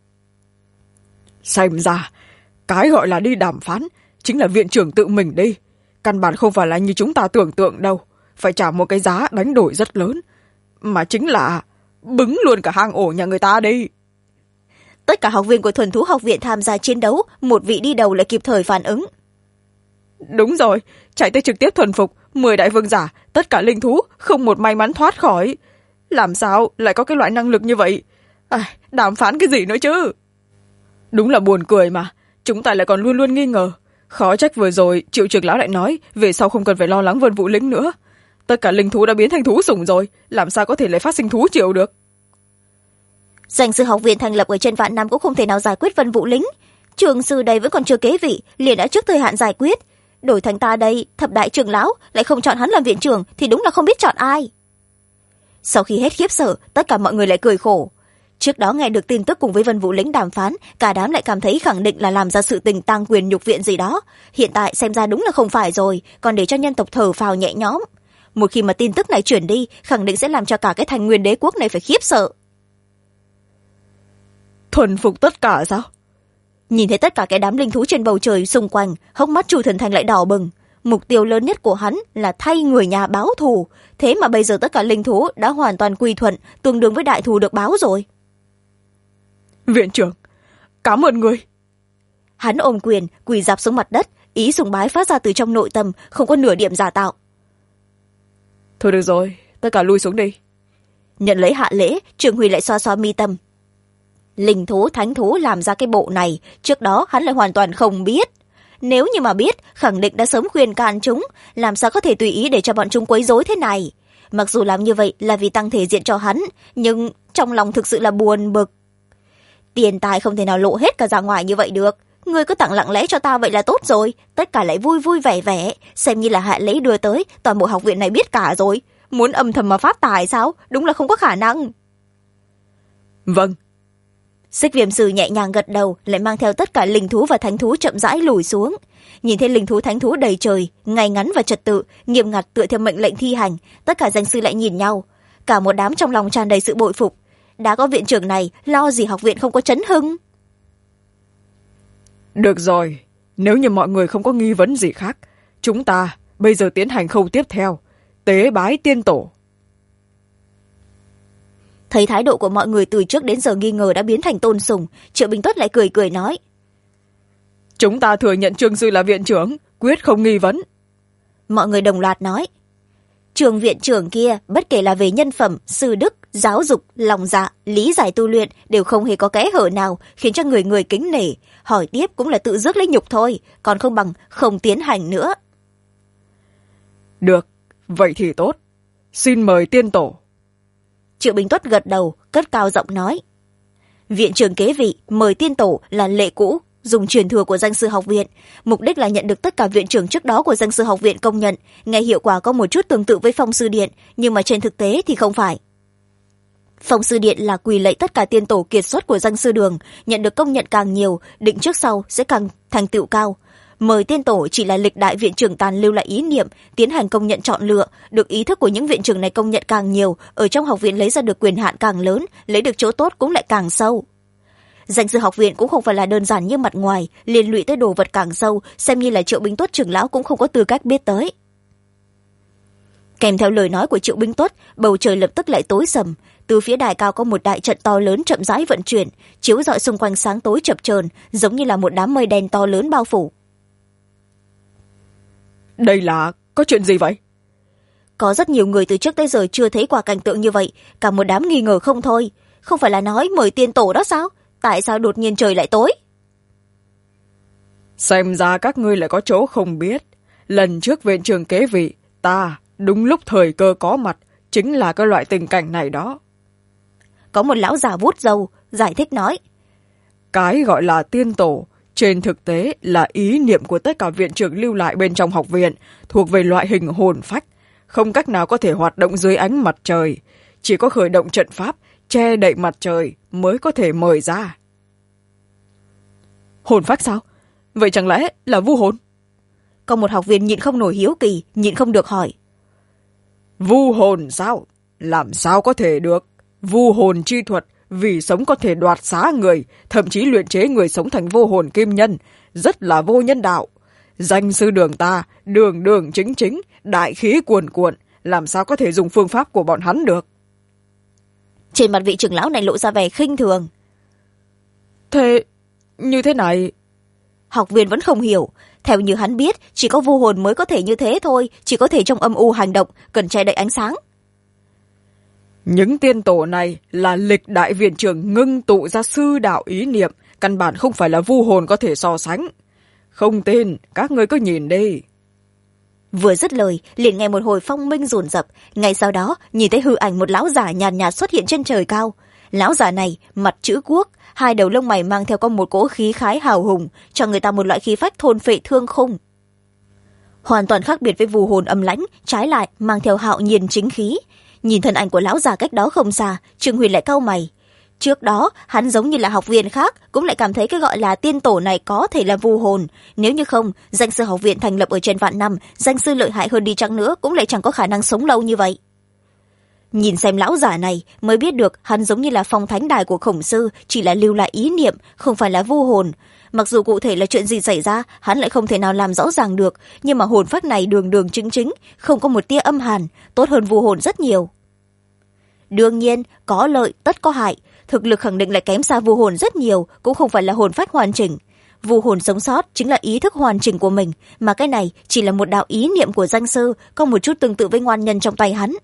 Xem ra, cái gọi là đi đàm phán chính là viện trưởng tự mình đi. Căn bản không phải là như chúng ta tưởng tượng đâu. Phải trả một cái giá đánh đổi rất lớn. Mà chính là bứng luôn cả hang ổ nhà người ta đi. Tất cả học viên của thuần thú học viện tham gia chiến đấu, một vị đi đầu lại kịp thời phản ứng. Đúng rồi, chạy tới trực tiếp thuần phục 10 đại vương giả, tất cả linh thú không một may mắn thoát khỏi. Làm sao lại có cái loại năng lực như vậy? Đàm phán cái gì nữa chứ? Đúng là buồn cười mà, chúng ta lại còn luôn luôn nghi ngờ. Khó trách vừa rồi Triệu trưởng lão lại nói về sau không cần phải lo lắng Vân Vũ Lĩnh nữa. Tất cả linh thú đã biến thành thú sủng rồi, làm sao có thể lại phát sinh thú triều được? Danh sư học viện thành lập ở trên vạn năm cũng không thể nào giải quyết Vân Vũ Lĩnh. Trường sư đây vẫn còn chưa kế vị, liền đã trước thời hạn giải quyết. Đổi thành ta đây, thập đại trưởng lão lại không chọn hắn làm viện trưởng thì đúng là không biết chọn ai. Sau khi hết khiếp sợ, tất cả mọi người lại cười khổ. Trước đó nghe được tin tức cùng với Vân Vũ Lĩnh đàm phán, cả đám lại cảm thấy khẳng định là làm ra sự tình tăng quyền nhục viện gì đó. Hiện tại xem ra đúng là không phải rồi, còn để cho nhân tộc thở phào nhẹ nhõm. Một khi mà tin tức này chuyển đi, khẳng định sẽ làm cho cả cái thành nguyên đế quốc này phải khiếp sợ. Thuần phục tất cả sao? Nhìn thấy tất cả cái đám linh thú trên bầu trời xung quanh, hốc mắt Chu Thần Thanh lại đỏ bừng. Mục tiêu lớn nhất của hắn là thay người nhà báo thù, thế mà bây giờ tất cả linh thú đã hoàn toàn quy thuận, tương đương với đại thù được báo rồi. Viện trưởng, cảm ơn người. Hắn ôm quyền, quỳ rạp xuống mặt đất, ý sùng bái phát ra từ trong nội tâm, không có nửa điểm giả tạo. Thôi được rồi, tất cả lui xuống đi. Nhận lấy hạ lễ, Trường Huy lại xoa xoa mi tâm. Linh thú, thánh thú làm ra cái bộ này, trước đó hắn lại hoàn toàn không biết. Nếu như mà biết, khẳng định đã sớm khuyên can chúng, làm sao có thể tùy ý để cho bọn chúng quấy rối thế này. Mặc dù làm như vậy là vì tăng thể diện cho hắn, nhưng trong lòng thực sự là buồn bực. Tiền tài không thể nào lộ hết cả ra ngoài như vậy được. Ngươi cứ tặng lặng lẽ cho ta vậy là tốt rồi. Tất cả lại vui vui vẻ vẻ, xem như là hạ lễ đưa tới, toàn bộ học viện này biết cả rồi. Muốn âm thầm mà phát tài sao? Đúng là không có khả năng. Vâng. Xích Viêm Sư nhẹ nhàng gật đầu, lại mang theo tất cả linh thú và thánh thú chậm rãi lùi xuống. Nhìn thấy linh thú thánh thú đầy trời, ngay ngắn và trật tự, nghiêm ngặt tựa theo mệnh lệnh thi hành, tất cả danh sư lại nhìn nhau. Cả một đám trong lòng tràn đầy sự bội phục. Đã có viện trưởng này, lo gì học viện không có chấn hưng. Được rồi, nếu như mọi người không có nghi vấn gì khác, chúng ta bây giờ tiến hành khâu tiếp theo, tế bái tiên tổ. Thấy thái độ của mọi người từ trước đến giờ nghi ngờ đã biến thành tôn sùng, Triệu Bình Tuất lại cười cười nói. Chúng ta thừa nhận Trương sư là viện trưởng, quyết không nghi vấn. Mọi người đồng loạt nói. Trường viện trưởng kia, bất kể là về nhân phẩm, sư đức, giáo dục, lòng dạ, lý giải tu luyện, đều không hề có kẽ hở nào, khiến cho người người kính nể. Hỏi tiếp cũng là tự rước lấy nhục thôi, còn không bằng không tiến hành nữa. Được, vậy thì tốt. Xin mời tiên tổ. Triệu Bình Tuất gật đầu, cất cao giọng nói. Viện trưởng kế vị, mời tiên tổ là lệ cũ, dùng truyền thừa của danh sư học viện. Mục đích là nhận được tất cả viện trưởng trước đó của danh sư học viện công nhận. Nghe hiệu quả có một chút tương tự với phong sư điện, nhưng mà trên thực tế thì không phải. Phong sư điện là quỳ lạy tất cả tiên tổ kiệt xuất của danh sư đường, nhận được công nhận càng nhiều, định trước sau sẽ càng thành tựu cao. Mời tiên tổ chỉ là lịch đại viện trưởng tàn lưu lại ý niệm, tiến hành công nhận chọn lựa, được ý thức của những viện trưởng này công nhận càng nhiều, ở trong học viện lấy ra được quyền hạn càng lớn, lấy được chỗ tốt cũng lại càng sâu. Danh sư học viện cũng không phải là đơn giản như mặt ngoài, liên lụy tới đồ vật càng sâu, xem như là Triệu Bính Tuất trưởng lão cũng không có tư cách biết tới. Kèm theo lời nói của Triệu Bính Tuất, bầu trời lập tức lại tối sầm. Từ phía đài cao có một đại trận to lớn chậm rãi vận chuyển, chiếu rọi xung quanh sáng tối chập chờn, giống như là một đám mây đen to lớn bao phủ. Đây là có chuyện gì vậy? Có rất nhiều người từ trước tới giờ chưa thấy qua cảnh tượng như vậy, cả một đám nghi ngờ không thôi. Không phải là nói mời tiên tổ đó sao? Tại sao đột nhiên trời lại tối? Xem ra các ngươi lại có chỗ không biết. Lần trước viện trưởng kế vị, ta đúng lúc thời cơ có mặt, chính là cái loại tình cảnh này đó. Có một lão già vuốt râu, giải thích nói. Cái gọi là tiên tổ, trên thực tế là ý niệm của tất cả viện trưởng lưu lại bên trong học viện, thuộc về loại hình hồn phách, không cách nào có thể hoạt động dưới ánh mặt trời. Chỉ có khởi động trận pháp, che đậy mặt trời mới có thể mời ra. Hồn phách sao? Vậy chẳng lẽ là vu hồn? Có một học viên nhịn không nổi hiếu kỳ, nhịn không được hỏi. Vu hồn sao? Làm sao có thể được? Vu hồn chi thuật, vì sống có thể đoạt xá người, thậm chí luyện chế người sống thành vô hồn kim nhân, rất là vô nhân đạo. Danh sư đường ta, đường đường chính chính, đại khí cuồn cuộn, làm sao có thể dùng phương pháp của bọn hắn được? Trên mặt vị trưởng lão này lộ ra vẻ khinh thường. Thế, như thế này... Học viên vẫn không hiểu. Theo như hắn biết, chỉ có vu hồn mới có thể như thế thôi, chỉ có thể trong âm u hành động, cần che đậy ánh sáng. Những tiên tổ này là lịch đại viện trưởng ngưng tụ ra sư đạo ý niệm, căn bản không phải là vu hồn có thể so sánh. Không tin, các ngươi cứ nhìn đi. Vừa dứt lời, liền nghe một hồi phong minh dồn dập, ngay sau đó nhìn thấy hư ảnh một lão giả nhàn nhạt xuất hiện trên trời cao. Lão giả này mặt chữ quốc, hai đầu lông mày mang theo có một cỗ khí khái hào hùng, cho người ta một loại khí phách thôn phệ thương khung. Hoàn toàn khác biệt với vu hồn âm lãnh, trái lại mang theo hạo nhiên chính khí. Nhìn thân ảnh của lão già cách đó không xa, Trương Huyền lại cau mày. Trước đó, hắn giống như là học viên khác, cũng lại cảm thấy cái gọi là tiên tổ này có thể là vu hồn. Nếu như không, danh sư học viện thành lập ở trên vạn năm, danh sư lợi hại hơn đi chăng nữa cũng lại chẳng có khả năng sống lâu như vậy. Nhìn xem lão giả này mới biết được hắn giống như là phong thánh đài của khổng sư, chỉ là lưu lại ý niệm, không phải là vu hồn. Mặc dù cụ thể là chuyện gì xảy ra, hắn lại không thể nào làm rõ ràng được, nhưng mà hồn phách này đường đường chính chính, không có một tia âm hàn, tốt hơn vu hồn rất nhiều. Đương nhiên, có lợi tất có hại, thực lực khẳng định lại kém xa vu hồn rất nhiều, cũng không phải là hồn phách hoàn chỉnh. Vu hồn sống sót chính là ý thức hoàn chỉnh của mình, mà cái này chỉ là một đạo ý niệm của danh sư, có một chút tương tự với ngoan nhân trong tay hắn.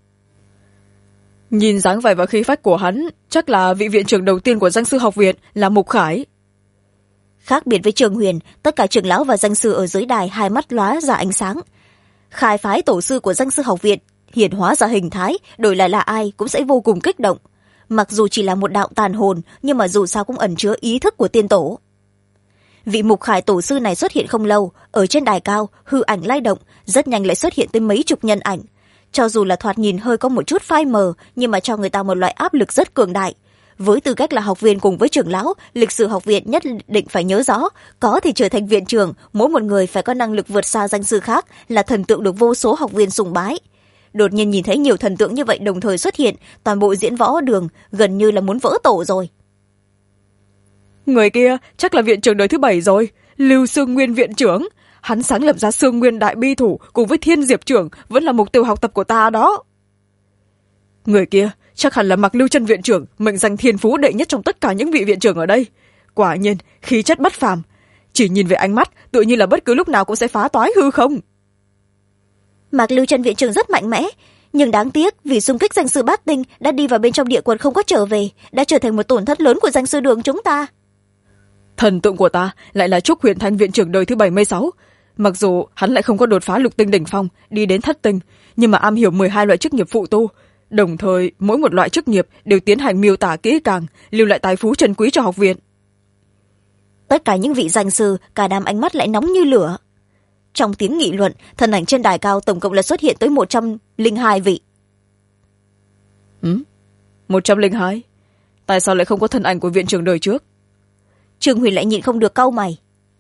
Nhìn dáng vẻ và khí phách của hắn, chắc là vị viện trưởng đầu tiên của danh sư học viện là Mục Khải. Khác biệt với Trường Huyền, tất cả trưởng lão và danh sư ở dưới đài hai mắt lóa ra ánh sáng. Khai phái tổ sư của danh sư học viện hiển hóa ra hình thái, đổi lại là ai cũng sẽ vô cùng kích động. Mặc dù chỉ là một đạo tàn hồn, nhưng mà dù sao cũng ẩn chứa ý thức của tiên tổ. Vị Mục Khải tổ sư này xuất hiện không lâu, ở trên đài cao, hư ảnh lay động, rất nhanh lại xuất hiện tới mấy chục nhân ảnh. Cho dù là thoạt nhìn hơi có một chút phai mờ, nhưng mà cho người ta một loại áp lực rất cường đại. Với tư cách là học viên cùng với trưởng lão, lịch sử học viện nhất định phải nhớ rõ, có thể trở thành viện trưởng, mỗi một người phải có năng lực vượt xa danh sư khác, là thần tượng được vô số học viên sùng bái. Đột nhiên nhìn thấy nhiều thần tượng như vậy đồng thời xuất hiện, toàn bộ diễn võ đường gần như là muốn vỡ tổ rồi. Người kia chắc là viện trưởng đời thứ 7 rồi, Lưu Sương Nguyên viện trưởng. Hắn sáng lập ra Sương Nguyên đại bi thủ cùng với Thiên Diệp trưởng, vẫn là mục tiêu học tập của ta đó. Người kia chắc hẳn là Mạc Lưu Chân viện trưởng, mệnh danh thiên phú đệ nhất trong tất cả những vị viện trưởng ở đây. Quả nhiên khí chất bất phàm, chỉ nhìn về ánh mắt tự như là bất cứ lúc nào cũng sẽ phá toái hư không. Mạc Lưu Chân viện trưởng rất mạnh mẽ, nhưng đáng tiếc vì xung kích danh sư bát tinh đã đi vào bên trong địa quật không có trở về, đã trở thành một tổn thất lớn của danh sư đường chúng ta. Thần tượng của ta lại là Trúc Huyền Thanh viện trưởng đời thứ 76. Mặc dù hắn lại không có đột phá lục tinh đỉnh phong, đi đến thất tinh, nhưng mà am hiểu 12 loại chức nghiệp phụ tu. Đồng thời, mỗi một loại chức nghiệp đều tiến hành miêu tả kỹ càng, lưu lại tài phú trân quý cho học viện. Tất cả những vị danh sư, cả đám ánh mắt lại nóng như lửa. Trong tiếng nghị luận, thân ảnh trên đài cao tổng cộng là xuất hiện tới 102 vị. 102. Tại sao lại không có thân ảnh của viện trưởng đời trước? Trương Huyền lại nhịn không được cau mày.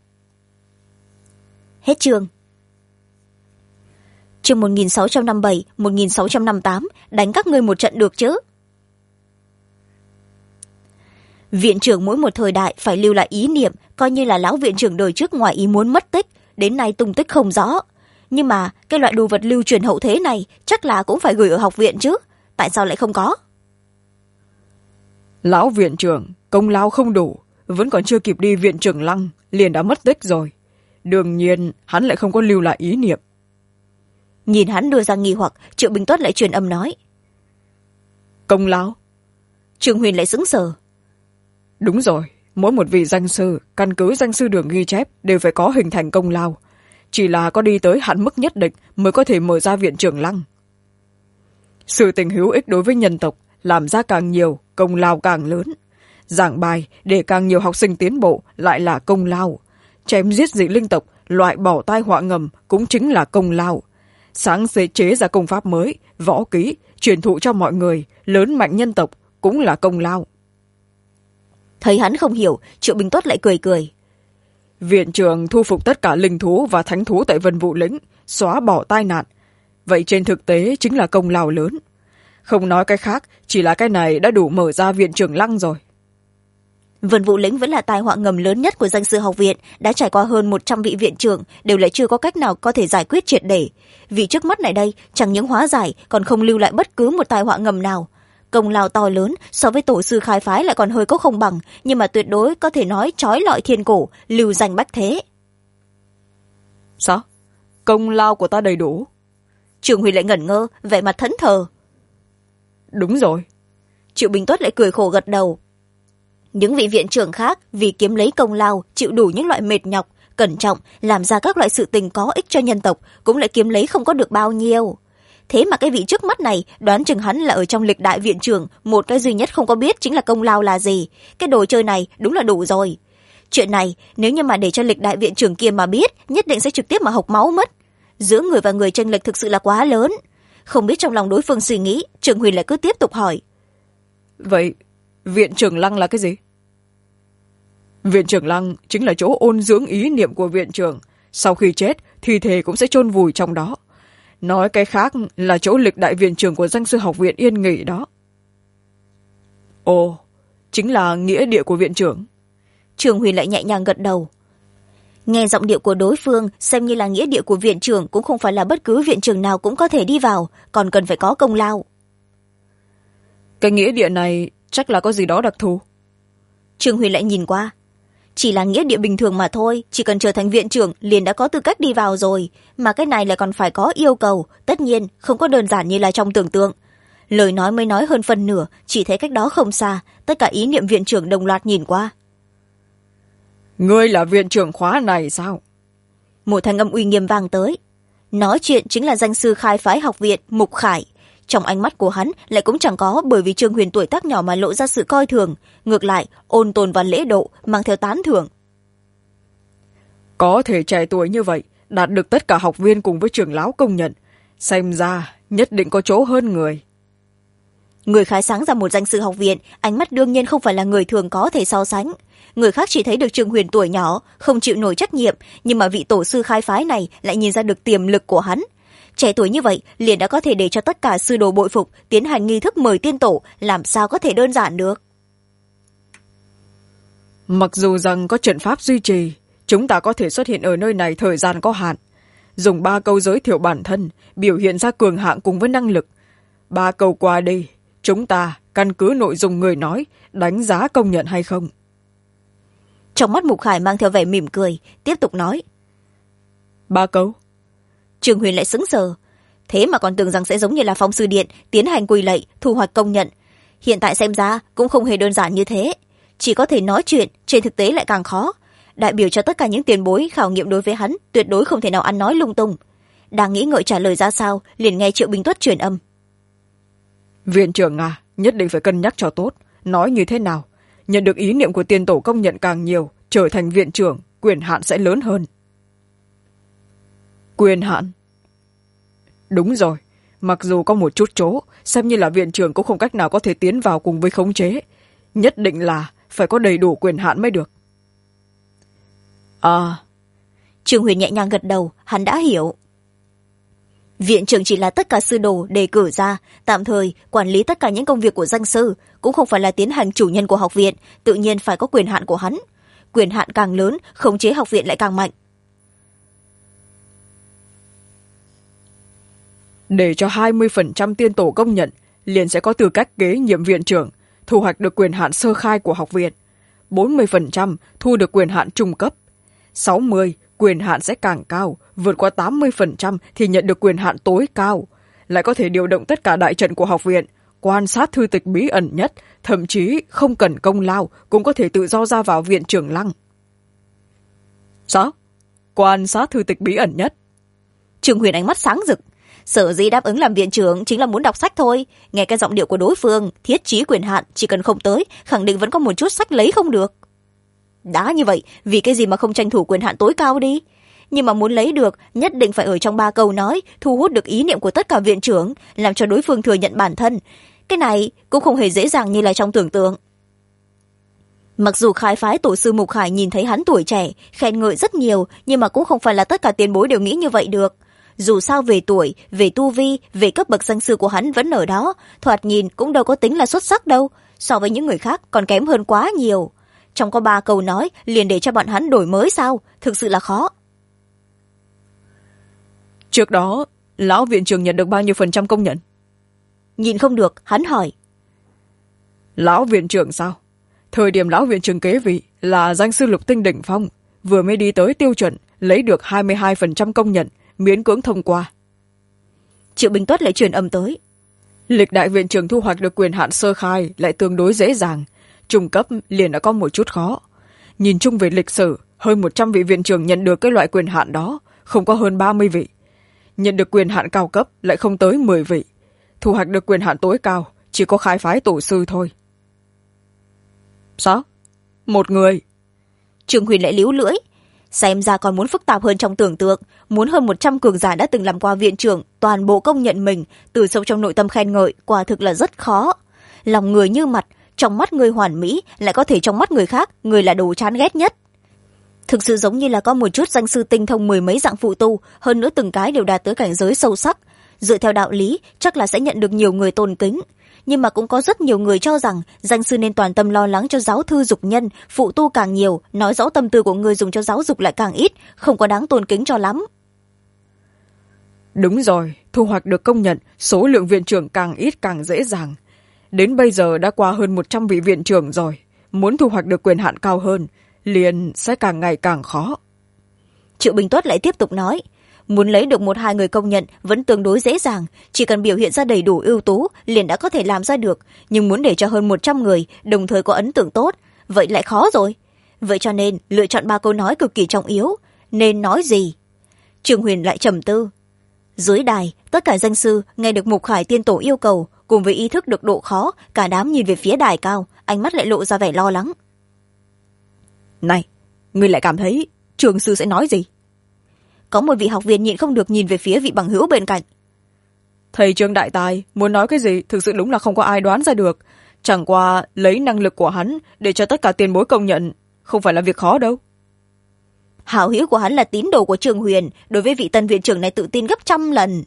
Hết chương. Chương 1657, 1658, đánh các ngươi một trận được chứ? Viện trưởng mỗi một thời đại phải lưu lại ý niệm, coi như là lão viện trưởng đời trước ngoài ý muốn mất tích, đến nay tung tích không rõ. Nhưng mà cái loại đồ vật lưu truyền hậu thế này chắc là cũng phải gửi ở học viện chứ, tại sao lại không có? Lão viện trưởng công lao không đủ, vẫn còn chưa kịp đi viện trưởng Lăng liền đã mất tích rồi. Đương nhiên hắn lại không có lưu lại ý niệm. Nhìn hắn đưa ra nghi hoặc, Triệu Bình Tuất lại truyền âm nói. Công lao? Trương Huyền lại sững sờ. Đúng rồi, mỗi một vị danh sư căn cứ danh sư đường ghi chép đều phải có hình thành công lao, chỉ là có đi tới hạn mức nhất định mới có thể mở ra viện trưởng Lăng. Sự tình hữu ích đối với nhân tộc làm ra càng nhiều, công lao càng lớn. Giảng bài để càng nhiều học sinh tiến bộ lại là công lao. Chém giết dị linh tộc, loại bỏ tai họa ngầm cũng chính là công lao. Sáng chế ra công pháp mới, võ kỹ, truyền thụ cho mọi người, lớn mạnh nhân tộc cũng là công lao. Thấy hắn không hiểu, Triệu Bình Tuất lại cười cười. Viện trưởng thu phục tất cả linh thú và thánh thú tại Vân Vũ Lĩnh, xóa bỏ tai nạn. Vậy trên thực tế chính là công lao lớn. Không nói cái khác, chỉ là cái này đã đủ mở ra viện trưởng Lăng rồi. Vân Vũ Lĩnh vẫn là tai họa ngầm lớn nhất của danh sư học viện, đã trải qua hơn 100 vị viện trưởng, đều lại chưa có cách nào có thể giải quyết triệt để. Vì trước mắt này đây, chẳng những hóa giải, còn không lưu lại bất cứ một tai họa ngầm nào. Công lao to lớn, so với tổ sư khai phái lại còn hơi có không bằng, nhưng mà tuyệt đối có thể nói trói lọi thiên cổ, lưu danh bách thế. Sao? Công lao của ta đầy đủ? Trường Huy lại ngẩn ngơ, vẻ mặt thẫn thờ. Đúng rồi. Triệu Bình Tuất lại cười khổ gật đầu. Những vị viện trưởng khác vì kiếm lấy công lao, chịu đủ những loại mệt nhọc, cẩn trọng, làm ra các loại sự tình có ích cho nhân tộc, cũng lại kiếm lấy không có được bao nhiêu. Thế mà cái vị trước mắt này, đoán chừng hắn là ở trong lịch đại viện trưởng, một cái duy nhất không có biết chính là công lao là gì. Cái đồ chơi này đúng là đủ rồi. Chuyện này, nếu như mà để cho lịch đại viện trưởng kia mà biết, nhất định sẽ trực tiếp mà hộc máu mất. Giữa người và người chênh lệch thực sự là quá lớn. Không biết trong lòng đối phương suy nghĩ, Trường Huyền lại cứ tiếp tục hỏi. Vậy, viện trưởng Lăng là cái gì? Viện trưởng Lăng chính là chỗ ôn dưỡng ý niệm của viện trưởng. Sau khi chết, thi thể cũng sẽ chôn vùi trong đó. Nói cái khác là chỗ lịch đại viện trưởng của danh sư học viện yên nghỉ đó. Ồ, chính là nghĩa địa của viện trưởng. Trường Huyền lại nhẹ nhàng gật đầu. Nghe giọng điệu của đối phương, xem như là nghĩa địa của viện trưởng cũng không phải là bất cứ viện trưởng nào cũng có thể đi vào, còn cần phải có công lao. Cái nghĩa địa này chắc là có gì đó đặc thù. Trường Huyền lại nhìn qua. Chỉ là nghĩa địa bình thường mà thôi, chỉ cần trở thành viện trưởng liền đã có tư cách đi vào rồi, mà cái này lại còn phải có yêu cầu, tất nhiên không có đơn giản như là trong tưởng tượng. Lời nói mới nói hơn phần nửa, chỉ thấy cách đó không xa, tất cả ý niệm viện trưởng đồng loạt nhìn qua. Ngươi là viện trưởng khóa này sao? Một thanh âm uy nghiêm vang tới. Nói chuyện chính là danh sư khai phái học viện Mục Khải. Trong ánh mắt của hắn lại cũng chẳng có bởi vì Trương Huyền tuổi tác nhỏ mà lộ ra sự coi thường, ngược lại ôn tồn và lễ độ mang theo tán thưởng. Có thể trẻ tuổi như vậy đạt được tất cả học viên cùng với trưởng lão công nhận, xem ra nhất định có chỗ hơn người. Người khai sáng ra một danh sư học viện, ánh mắt đương nhiên không phải là người thường có thể so sánh. Người khác chỉ thấy được Trương Huyền tuổi nhỏ, không chịu nổi trách nhiệm, nhưng mà vị tổ sư khai phái này lại nhìn ra được tiềm lực của hắn. Trẻ tuổi như vậy liền đã có thể để cho tất cả sư đồ bội phục, tiến hành nghi thức mời tiên tổ, làm sao có thể đơn giản được. Mặc dù rằng có trận pháp duy trì, chúng ta có thể xuất hiện ở nơi này thời gian có hạn. Dùng 3 câu giới thiệu bản thân, biểu hiện ra cường hạng cùng với năng lực. 3 câu qua đi, chúng ta căn cứ nội dung người nói, đánh giá công nhận hay không. Trong mắt Mục Khải mang theo vẻ mỉm cười, tiếp tục nói. 3 câu. Trường Huyền lại sững sờ. Thế mà còn tưởng rằng sẽ giống như là phong sư điện, tiến hành quỳ lạy, thu hoạch công nhận. Hiện tại xem ra cũng không hề đơn giản như thế. Chỉ có thể nói chuyện, trên thực tế lại càng khó. Đại biểu cho tất cả những tiền bối khảo nghiệm đối với hắn, tuyệt đối không thể nào ăn nói lung tung. Đang nghĩ ngợi trả lời ra sao, liền nghe Triệu Bình Tuất truyền âm. Viện trưởng à, nhất định phải cân nhắc cho tốt. Nói như thế nào? Nhận được ý niệm của tiên tổ công nhận càng nhiều, trở thành viện trưởng, quyền hạn sẽ lớn hơn. Quyền hạn? Đúng rồi, mặc dù có một chút chỗ xem như là viện trưởng cũng không cách nào có thể tiến vào cùng với khống chế, nhất định là phải có đầy đủ quyền hạn mới được. Trương Huyền nhẹ nhàng gật đầu, hắn đã hiểu. Viện trưởng chỉ là tất cả sư đồ đề cử ra, tạm thời quản lý tất cả những công việc của danh sư, cũng không phải là tiến hành chủ nhân của học viện, tự nhiên phải có quyền hạn của hắn. Quyền hạn càng lớn, khống chế học viện lại càng mạnh. Để cho 20% tiên tổ công nhận, liền sẽ có tư cách kế nhiệm viện trưởng, thu hoạch được quyền hạn sơ khai của học viện. 40% thu được quyền hạn trung cấp. 60% quyền hạn sẽ càng cao, vượt qua 80% thì nhận được quyền hạn tối cao. Lại có thể điều động tất cả đại trận của học viện, quan sát thư tịch bí ẩn nhất, thậm chí không cần công lao cũng có thể tự do ra vào viện trưởng lăng. Sao? Quan sát thư tịch bí ẩn nhất? Trương Huyền ánh mắt sáng rực. Sở dĩ đáp ứng làm viện trưởng chính là muốn đọc sách thôi. Nghe cái giọng điệu của đối phương, thiết chí quyền hạn, chỉ cần không tới, khẳng định vẫn có một chút sách lấy không được. Đã như vậy, vì cái gì mà không tranh thủ quyền hạn tối cao đi? Nhưng mà muốn lấy được, nhất định phải ở trong 3 câu nói, thu hút được ý niệm của tất cả viện trưởng, làm cho đối phương thừa nhận bản thân. Cái này cũng không hề dễ dàng như là trong tưởng tượng. Mặc dù khai phái tổ sư Mục Khải nhìn thấy hắn tuổi trẻ, khen ngợi rất nhiều, nhưng mà cũng không phải là tất cả tiền bối đều nghĩ như vậy được. Dù sao về tuổi, về tu vi, về cấp bậc danh sư của hắn vẫn ở đó, thoạt nhìn cũng đâu có tính là xuất sắc đâu, so với những người khác còn kém hơn quá nhiều. Trong có 3 câu nói liền để cho bọn hắn đổi mới sao, thực sự là khó. Trước đó, lão viện trưởng nhận được bao nhiêu % công nhận? Nhìn không được, hắn hỏi. Lão viện trưởng sao? Thời điểm lão viện trưởng kế vị là danh sư lục tinh đỉnh phong, vừa mới đi tới tiêu chuẩn, lấy được 22% công nhận, miễn cưỡng thông qua. Triệu Bình Tuất lại truyền âm tới. Lịch đại viện trưởng thu hoạch được quyền hạn sơ khai lại tương đối dễ dàng, trung cấp liền đã có một chút khó. Nhìn chung về lịch sử, hơn 100 vị viện trưởng nhận được cái loại quyền hạn đó, không có hơn 30 vị. Nhận được quyền hạn cao cấp lại không tới 10 vị. Thu hoạch được quyền hạn tối cao chỉ có khai phái tổ sư thôi. Sao? Một người? Trương Huyền lại líu lưỡi. Xem ra còn muốn phức tạp hơn trong tưởng tượng, muốn hơn 100 cường giả đã từng làm qua viện trưởng, toàn bộ công nhận mình, từ sâu trong nội tâm khen ngợi, quả thực là rất khó. Lòng người như mặt, trong mắt người hoàn mỹ, lại có thể trong mắt người khác, người là đồ chán ghét nhất. Thực sự giống như là có một chút danh sư tinh thông 10 mấy dạng phụ tu, hơn nữa từng cái đều đạt tới cảnh giới sâu sắc. Dựa theo đạo lý, chắc là sẽ nhận được nhiều người tôn kính. Nhưng mà cũng có rất nhiều người cho rằng danh sư nên toàn tâm lo lắng cho giáo thư dục nhân, phụ tu càng nhiều, nói rõ tâm tư của người dùng cho giáo dục lại càng ít, không có đáng tôn kính cho lắm. Đúng rồi, thu hoạch được công nhận, số lượng viện trưởng càng ít càng dễ dàng. Đến bây giờ đã qua hơn 100 vị viện trưởng rồi, muốn thu hoạch được quyền hạn cao hơn, liền sẽ càng ngày càng khó. Triệu Bình Tuất lại tiếp tục nói, muốn lấy được 1-2 người công nhận vẫn tương đối dễ dàng, chỉ cần biểu hiện ra đầy đủ ưu tú liền đã có thể làm ra được, nhưng muốn để cho hơn 100 người đồng thời có ấn tượng tốt, vậy lại khó rồi. Vậy cho nên lựa chọn 3 câu nói cực kỳ trọng yếu, nên nói gì? Trương Huyền lại trầm tư. Dưới đài, tất cả danh sư nghe được Mục Khải tiên tổ yêu cầu, cùng với ý thức được độ khó, cả đám nhìn về phía đài cao, ánh mắt lại lộ ra vẻ lo lắng. Này, ngươi lại cảm thấy trường sư sẽ nói gì? Có một vị học viên nhịn không được nhìn về phía vị bằng hữu bên cạnh. Thầy Trương đại tài muốn nói cái gì thực sự đúng là không có ai đoán ra được, chẳng qua lấy năng lực của hắn để cho tất cả tiền bối công nhận không phải là việc khó đâu. Hảo hữu của hắn là tín đồ của Trương Huyền, đối với vị tân viện trưởng này tự tin gấp 100 lần.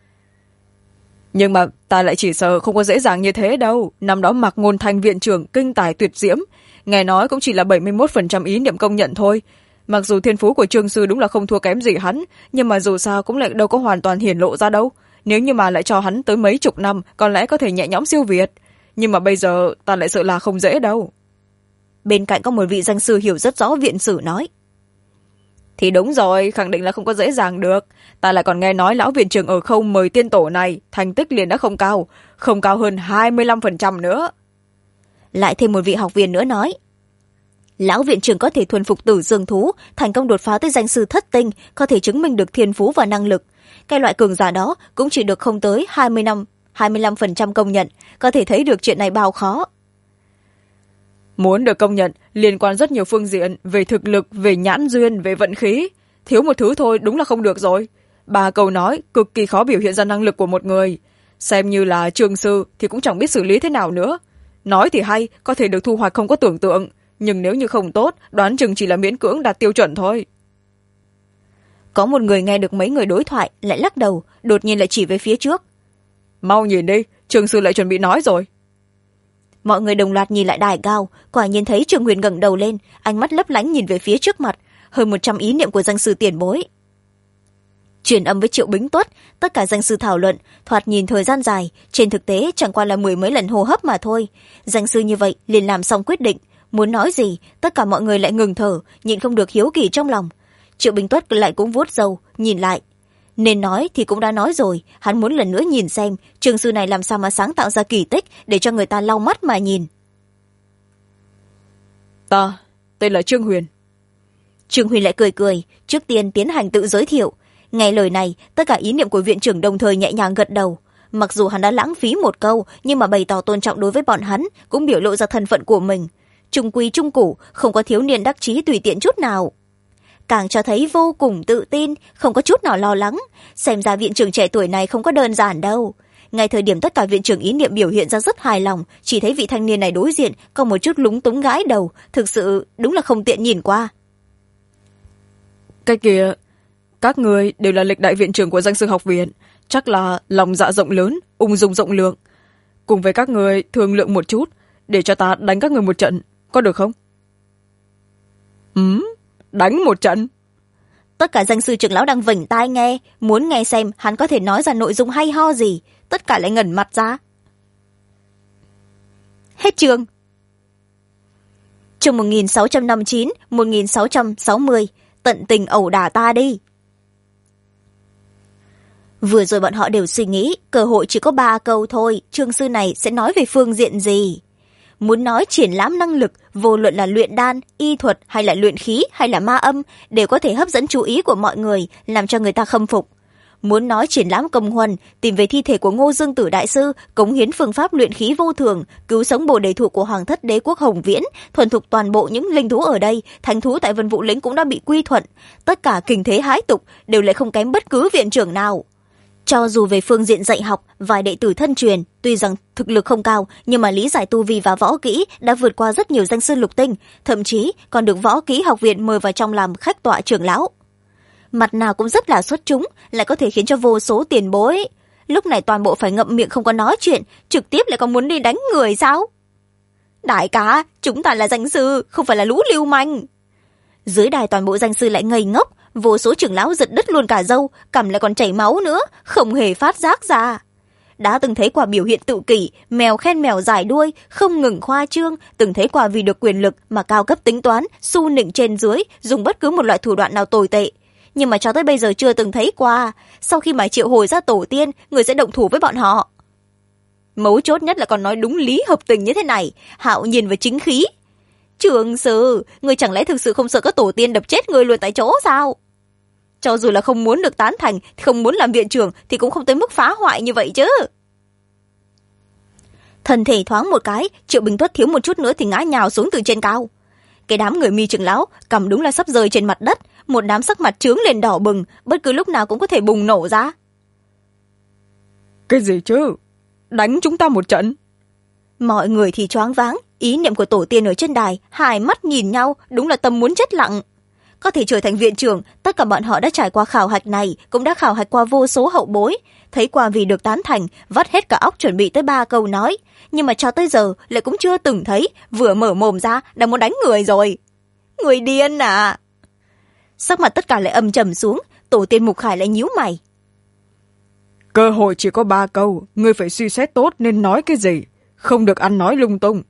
Nhưng mà ta lại chỉ sợ không có dễ dàng như thế đâu. Năm đó Mạc Ngôn Thanh viện trưởng kinh tài tuyệt diễm, nghe nói cũng chỉ là 71% ý niệm công nhận thôi. Mặc dù thiên phú của Trương sư đúng là không thua kém gì hắn, nhưng mà dù sao cũng lại đâu có hoàn toàn hiển lộ ra đâu. Nếu như mà lại cho hắn tới mấy chục năm, có lẽ có thể nhẹ nhõm siêu việt. Nhưng mà bây giờ ta lại sợ là không dễ đâu. Bên cạnh có một vị danh sư hiểu rất rõ viện sử nói. Thì đúng rồi, khẳng định là không có dễ dàng được. Ta lại còn nghe nói lão viện trưởng ở không mời tiên tổ này, thành tích liền đã không cao hơn 25% nữa. Lại thêm một vị học viên nữa nói. Lão viện trưởng có thể thuần phục tử dương thú, thành công đột phá tới danh sư thất tinh, có thể chứng minh được thiên phú và năng lực. Cái loại cường giả đó cũng chỉ được không tới 25% công nhận, có thể thấy được chuyện này bao khó. Muốn được công nhận liên quan rất nhiều phương diện, về thực lực, về nhãn duyên, về vận khí. Thiếu một thứ thôi đúng là không được rồi. 3 câu nói cực kỳ khó biểu hiện ra năng lực của một người. Xem như là trường sư thì cũng chẳng biết xử lý thế nào nữa. Nói thì hay, có thể được thu hoạch không có tưởng tượng, nhưng nếu như không tốt, đoán chừng chỉ là miễn cưỡng đạt tiêu chuẩn thôi. Có một người nghe được mấy người đối thoại lại lắc đầu, đột nhiên lại chỉ về phía trước. Mau nhìn đi, trường sư lại chuẩn bị nói rồi. Mọi người đồng loạt nhìn lại đài cao, quả nhiên thấy Trương Huyền ngẩng đầu lên, ánh mắt lấp lánh nhìn về phía trước mặt, hơn 100 ý niệm của danh sư tiền bối. Truyền âm với Triệu Bính Tuất, tất cả danh sư thảo luận, thoạt nhìn thời gian dài, trên thực tế chẳng qua là 10 mấy lần hô hấp mà thôi. Danh sư như vậy liền làm xong quyết định, muốn nói gì, tất cả mọi người lại ngừng thở, nhịn không được hiếu kỳ trong lòng. Triệu Bính Tuất lại cũng vuốt râu, nhìn lại. Nên nói thì cũng đã nói rồi, hắn muốn lần nữa nhìn xem trường sư này làm sao mà sáng tạo ra kỳ tích để cho người ta lau mắt mà nhìn. Ta, tên là Trương Huyền. Trương Huyền lại cười cười, trước tiên tiến hành tự giới thiệu. Nghe lời này, tất cả ý niệm của viện trưởng đồng thời nhẹ nhàng gật đầu. Mặc dù hắn đã lãng phí một câu, nhưng mà bày tỏ tôn trọng đối với bọn hắn, cũng biểu lộ ra thân phận của mình. Trung quy trung củ, không có thiếu niên đắc chí tùy tiện chút nào. Càng cho thấy vô cùng tự tin, không có chút nào lo lắng. Xem ra viện trưởng trẻ tuổi này không có đơn giản đâu. Ngay thời điểm tất cả viện trưởng ý niệm biểu hiện ra rất hài lòng, chỉ thấy vị thanh niên này đối diện có một chút lúng túng gãi đầu, thực sự đúng là không tiện nhìn qua. Cái kia, các người đều là lịch đại viện trưởng của danh sư học viện, chắc là lòng dạ rộng lớn, ung dung rộng lượng. Cùng với các người thương lượng một chút, để cho ta đánh các người một trận, có được không? Đánh một trận? Tất cả danh sư trưởng lão đang vểnh tai nghe, muốn nghe xem hắn có thể nói ra nội dung hay ho gì, tất cả lại ngẩn mặt ra. Hết chương. Chương 1659, 1660, tận tình ẩu đả ta đi. Vừa rồi bọn họ đều suy nghĩ, cơ hội chỉ có 3 câu thôi, chương sư này sẽ nói về phương diện gì? Muốn nói triển lãm năng lực, vô luận là luyện đan, y thuật hay là luyện khí hay là ma âm, đều có thể hấp dẫn chú ý của mọi người, làm cho người ta khâm phục. Muốn nói triển lãm công huân, tìm về thi thể của Ngô Dương Tử đại sư, cống hiến phương pháp luyện khí vô thường, cứu sống bồ đề thụ của Hoàng thất đế quốc Hồng Viễn, thuần thục toàn bộ những linh thú ở đây, thánh thú tại Vân Vũ Lĩnh cũng đã bị quy thuận, tất cả kinh thế hái tục đều lại không kém bất cứ viện trưởng nào. Cho dù về phương diện dạy học, vài đệ tử thân truyền, tuy rằng thực lực không cao, nhưng mà lý giải tu vi và võ kỹ đã vượt qua rất nhiều danh sư lục tinh, thậm chí còn được võ kỹ học viện mời vào trong làm khách tọa trưởng lão. Mặt nào cũng rất là xuất chúng, lại có thể khiến cho vô số tiền bối. Lúc này toàn bộ phải ngậm miệng không có nói chuyện, trực tiếp lại còn muốn đi đánh người sao? Đại ca, chúng ta là danh sư, không phải là lũ lưu manh. Dưới đài toàn bộ danh sư lại ngây ngốc, vô số trưởng lão giật đứt luôn cả râu, cằm lại còn chảy máu nữa, không hề phát giác ra. Đã từng thấy qua biểu hiện tự kỷ, mèo khen mèo dài đuôi, không ngừng khoa trương, từng thấy qua vì được quyền lực mà cao cấp tính toán, su nịnh trên dưới, dùng bất cứ một loại thủ đoạn nào tồi tệ. Nhưng mà cho tới bây giờ chưa từng thấy qua, sau khi mà triệu hồi ra tổ tiên, người sẽ động thủ với bọn họ. Mấu chốt nhất là còn nói đúng lý hợp tình như thế này, hạo nhiên và chính khí. Trường sư, người chẳng lẽ thực sự không sợ các tổ tiên đập chết người luôn tại chỗ sao? Cho dù là không muốn được tán thành, không muốn làm viện trưởng thì cũng không tới mức phá hoại như vậy chứ. Thân thể thoáng một cái, Triệu Bình Tuất thiếu một chút nữa thì ngã nhào xuống từ trên cao. Cái đám người Mi trưởng lão cầm đúng là sắp rơi trên mặt đất, một đám sắc mặt trướng lên đỏ bừng, bất cứ lúc nào cũng có thể bùng nổ ra. Cái gì chứ? Đánh chúng ta một trận? Mọi người thì choáng váng, ý niệm của tổ tiên ở trên đài, hai mắt nhìn nhau, đúng là tâm muốn chết lặng. Có thể trở thành viện trưởng, tất cả bọn họ đã trải qua khảo hạch này, cũng đã khảo hạch qua vô số hậu bối, thấy qua vì được tán thành, vắt hết cả óc chuẩn bị tới 3 câu nói, nhưng mà cho tới giờ lại cũng chưa từng thấy, vừa mở mồm ra đã muốn đánh người rồi. Người điên à? Sắc mặt tất cả lại âm trầm xuống, tổ tiên Mục Khải lại nhíu mày. Cơ hội chỉ có 3 câu, ngươi phải suy xét tốt nên nói cái gì, không được ăn nói lung tung.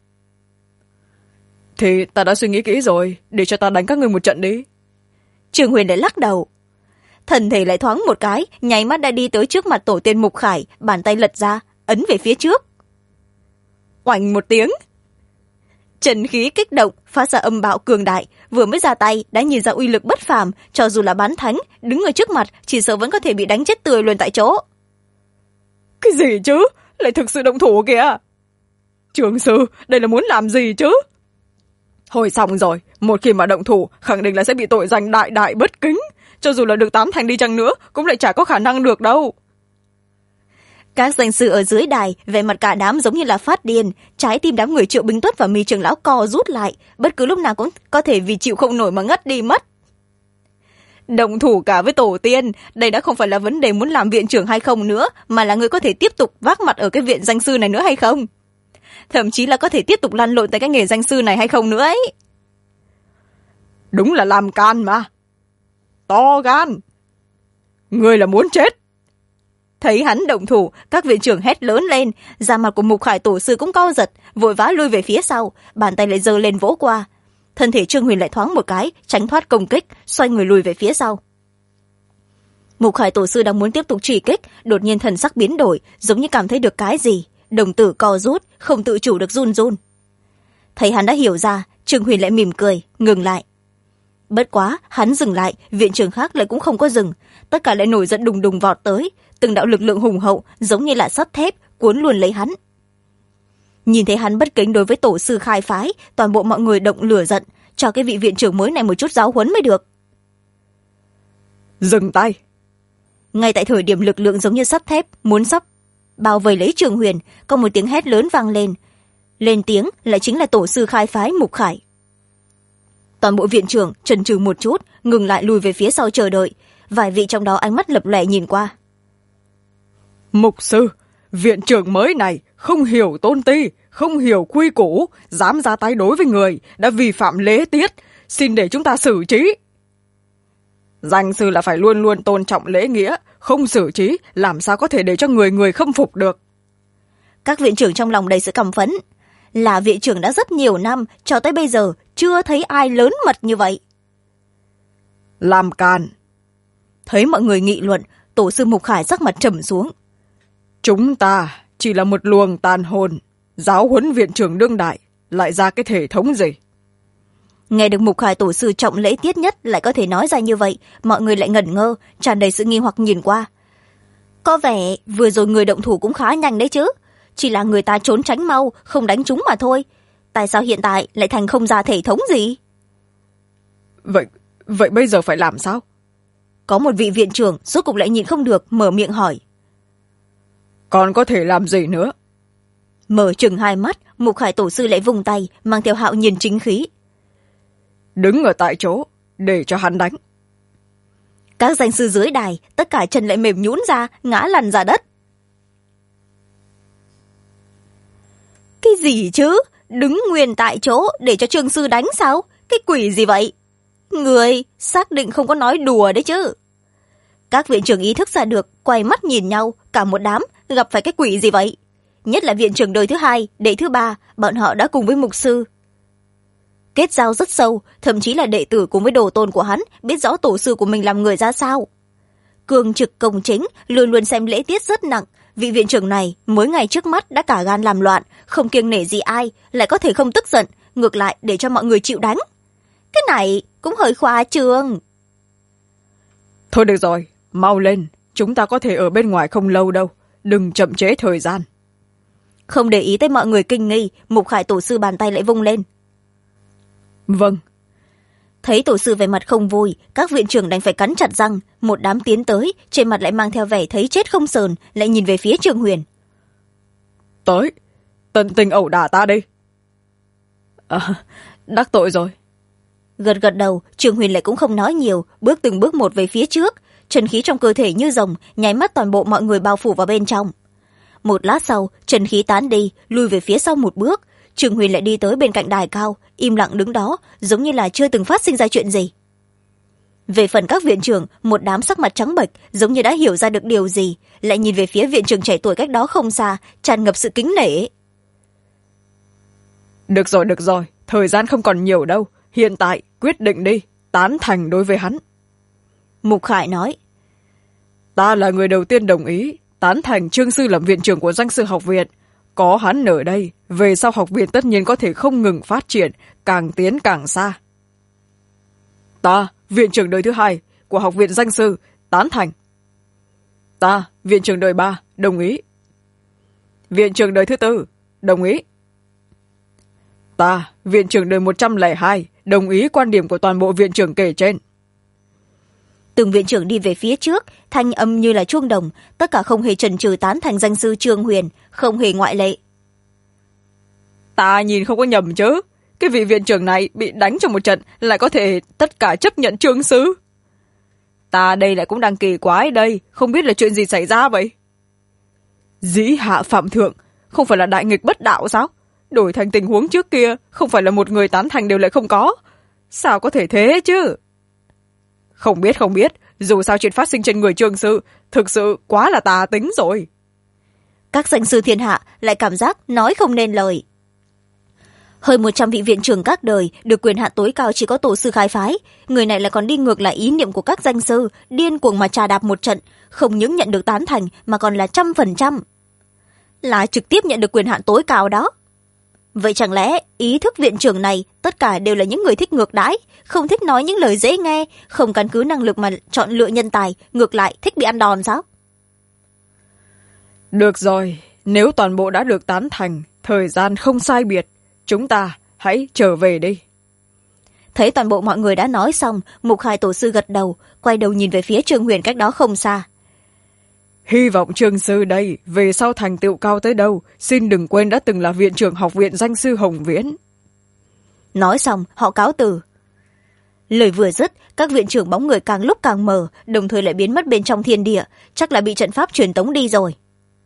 Thì ta đã suy nghĩ kỹ rồi, để cho ta đánh các ngươi một trận đi. Trường Huyền lại lắc đầu. Thân thể lại thoáng một cái, nháy mắt đã đi tới trước mặt tổ tiên Mục Khải, bàn tay lật ra, ấn về phía trước. Oành một tiếng. Trần khí kích động, phát ra âm bạo cường đại, vừa mới ra tay đã nhìn ra uy lực bất phàm, cho dù là bán thánh, đứng ở trước mặt chỉ sợ vẫn có thể bị đánh chết tươi luôn tại chỗ. Cái gì chứ? Lại thực sự động thủ kìa. Trường sư, đây là muốn làm gì chứ? Hồi xong rồi, một khi mà động thủ, khẳng định là sẽ bị tội danh đại đại bất kính. cho dù là được 8 thành đi chăng nữa cũng lại chả có khả năng được đâu. Các danh sư ở dưới đài vẻ mặt cả đám giống như là phát điên, trái tim đám người Triệu Bính Tuất và Mi trưởng lão co rút lại, bất cứ lúc nào cũng có thể vì chịu không nổi mà ngất đi mất. Động thủ cả với tổ tiên, đây đã không phải là vấn đề muốn làm viện trưởng hay không nữa, mà là người có thể tiếp tục vác mặt ở cái viện danh sư này nữa hay không, thậm chí là có thể tiếp tục lăn lộn tại cái nghề danh sư này hay không nữa ấy. Đúng là làm can mà, to gan, người là muốn chết. Thấy hắn động thủ, các viện trưởng hét lớn lên, da mặt của Mục Khải tổ sư cũng co giật, vội vã lui về phía sau, bàn tay lại giơ lên vỗ qua. Thân thể Trương Huyền lại thoáng một cái, tránh thoát công kích, xoay người lùi về phía sau. Mục Khải tổ sư đang muốn tiếp tục truy kích, đột nhiên thần sắc biến đổi, giống như cảm thấy được cái gì, đồng tử co rút, không tự chủ được run run. Thấy hắn đã hiểu ra, Trương Huyền lại mỉm cười, ngừng lại. Bất quá, hắn dừng lại, viện trưởng khác lại cũng không có dừng, tất cả lại nổi giận đùng đùng vọt tới, từng đạo lực lượng hùng hậu giống như là sắt thép cuốn luôn lấy hắn. Nhìn thấy hắn bất kính đối với tổ sư khai phái, toàn bộ mọi người động lửa giận, cho cái vị viện trưởng mới này một chút giáo huấn mới được. Dừng tay. Ngay tại thời điểm lực lượng giống như sắt thép muốn sắp bao vây lấy Trương Huyền, có một tiếng hét lớn vang lên. Lên tiếng lại chính là tổ sư khai phái Mục Khải. Toàn bộ viện trưởng chần chừ một chút, ngừng lại lùi về phía sau chờ đợi, vài vị trong đó ánh mắt lập lòe nhìn qua. Mục sư, viện trưởng mới này không hiểu tôn ti, không hiểu quy củ, dám ra tay đối với người đã vi phạm lễ tiết, xin để chúng ta xử trí. Danh sư là phải luôn luôn tôn trọng lễ nghĩa, không xử trí làm sao có thể để cho người người khâm phục được. Các viện trưởng trong lòng đầy sự căm phẫn. Là viện trưởng đã rất nhiều năm, cho tới bây giờ chưa thấy ai lớn mật như vậy. Làm càn. Thấy mọi người nghị luận, tổ sư Mục Khải sắc mặt trầm xuống. Chúng ta chỉ là một luồng tàn hồn, giáo huấn viện trưởng đương đại, lại ra cái thể thống gì? Nghe được Mục Khải tổ sư trọng lễ tiết nhất lại có thể nói ra như vậy, mọi người lại ngẩn ngơ, tràn đầy sự nghi hoặc nhìn qua. Có vẻ vừa rồi người động thủ cũng khá nhanh đấy chứ, chỉ là người ta trốn tránh mau, không đánh chúng mà thôi. Tại sao hiện tại lại thành không ra thể thống gì? Vậy bây giờ phải làm sao? Có một vị viện trưởng rốt cục lại nhịn không được, mở miệng hỏi. Còn có thể làm gì nữa? Mở chừng hai mắt, Mục Khải tổ sư lại vùng tay, mang theo hạo nhiên chính khí. Đứng ở tại chỗ, để cho hắn đánh. Các danh sư dưới đài, tất cả chân lại mềm nhũn ra, ngã lăn ra đất. Cái gì chứ? Đứng nguyên tại chỗ để cho Trương sư đánh sao? Cái quỷ gì vậy? Người xác định không có nói đùa đấy chứ. Các viện trưởng ý thức ra được, quay mắt nhìn nhau, cả một đám gặp phải cái quỷ gì vậy? Nhất là viện trưởng đời thứ hai, đệ thứ ba, bọn họ đã cùng với mục sư kết giao rất sâu, thậm chí là đệ tử cùng với đồ tôn của hắn biết rõ tổ sư của mình làm người ra sao. Cương trực công chính, luôn luôn xem lễ tiết rất nặng. Vị viện trưởng này mới ngày trước mắt đã cả gan làm loạn, không kiêng nể gì ai, lại có thể không tức giận, ngược lại để cho mọi người chịu đánh. Cái này cũng hơi khoa trương. Thôi được rồi, mau lên, chúng ta có thể ở bên ngoài không lâu đâu, đừng chậm trễ thời gian. Không để ý tới mọi người kinh nghi, Mục Khải tổ sư bàn tay lại vung lên. Vâng. Thấy tổ sư vẻ mặt không vui, các viện trưởng đành phải cắn chặt răng, một đám tiến tới, trên mặt lại mang theo vẻ thấy chết không sờn, lại nhìn về phía Trương Huyền. Tới, tận tình ẩu đả ta đi. Đắc tội rồi. Gật gật đầu, Trương Huyền lại cũng không nói nhiều, bước từng bước một về phía trước, chân khí trong cơ thể như rồng, nháy mắt toàn bộ mọi người bao phủ vào bên trong. Một lát sau, chân khí tán đi, lùi về phía sau một bước, Trương Huyền lại đi tới bên cạnh đài cao, im lặng đứng đó, giống như là chưa từng phát sinh ra chuyện gì. Về phần các viện trưởng, một đám sắc mặt trắng bệch, giống như đã hiểu ra được điều gì, lại nhìn về phía viện trưởng trẻ tuổi cách đó không xa, tràn ngập sự kính nể. Được rồi, thời gian không còn nhiều đâu, hiện tại quyết định đi, tán thành đối với hắn. Mục Khải nói. Ta là người đầu tiên đồng ý, tán thành Trương sư làm viện trưởng của danh sư học viện. Có hắn ở đây, về sau học viện tất nhiên có thể không ngừng phát triển, càng tiến càng xa. Ta, viện trưởng đời thứ hai của học viện danh sư, tán thành. Ta, viện trưởng đời 3, đồng ý. Viện trưởng đời thứ 4, đồng ý. Ta, viện trưởng đời 102, đồng ý quan điểm của toàn bộ viện trưởng kể trên. Từng viện trưởng đi về phía trước, thanh âm như là chuông đồng, tất cả không hề chần chừ tán thành danh sư Trương Huyền, không hề ngoại lệ. Ta nhìn không có nhầm chứ, cái vị viện trưởng này bị đánh trong một trận lại có thể tất cả chấp nhận Trương sư. Ta đây lại cũng đang kỳ quái đây, không biết là chuyện gì xảy ra vậy. Dĩ hạ phạm thượng, không phải là đại nghịch bất đạo sao? Đổi thành tình huống trước kia, không phải là một người tán thành đều lại không có. Sao có thể thế chứ? Không biết, dù sao chuyện phát sinh trên người Trương sư, thực sự quá là tà tính rồi. Các danh sư thiên hạ lại cảm giác nói không nên lời. Hơn 100 vị viện trưởng các đời được quyền hạn tối cao chỉ có tổ sư khai phái, người này lại còn đi ngược lại ý niệm của các danh sư, điên cuồng mà trà đạp một trận, không những nhận được tán thành mà còn là 100%. Là trực tiếp nhận được quyền hạn tối cao đó. Vậy chẳng lẽ ý thức viện trưởng này tất cả đều là những người thích ngược đãi, không thích nói những lời dễ nghe, không căn cứ năng lực mà chọn lựa nhân tài, ngược lại thích bị ăn đòn sao? Được rồi, nếu toàn bộ đã được tán thành, thời gian không sai biệt, chúng ta hãy trở về đi. Thấy toàn bộ mọi người đã nói xong, Mục Khai tổ sư gật đầu, quay đầu nhìn về phía Trương Huyền cách đó không xa. Hy vọng Trương sư đây, về sau thành tựu cao tới đâu, xin đừng quên đã từng là viện trưởng học viện danh sư Hồng Viễn. Nói xong, họ cáo từ. Lời vừa dứt, các viện trưởng bóng người càng lúc càng mờ, đồng thời lại biến mất bên trong thiên địa, chắc là bị trận pháp truyền tống đi rồi.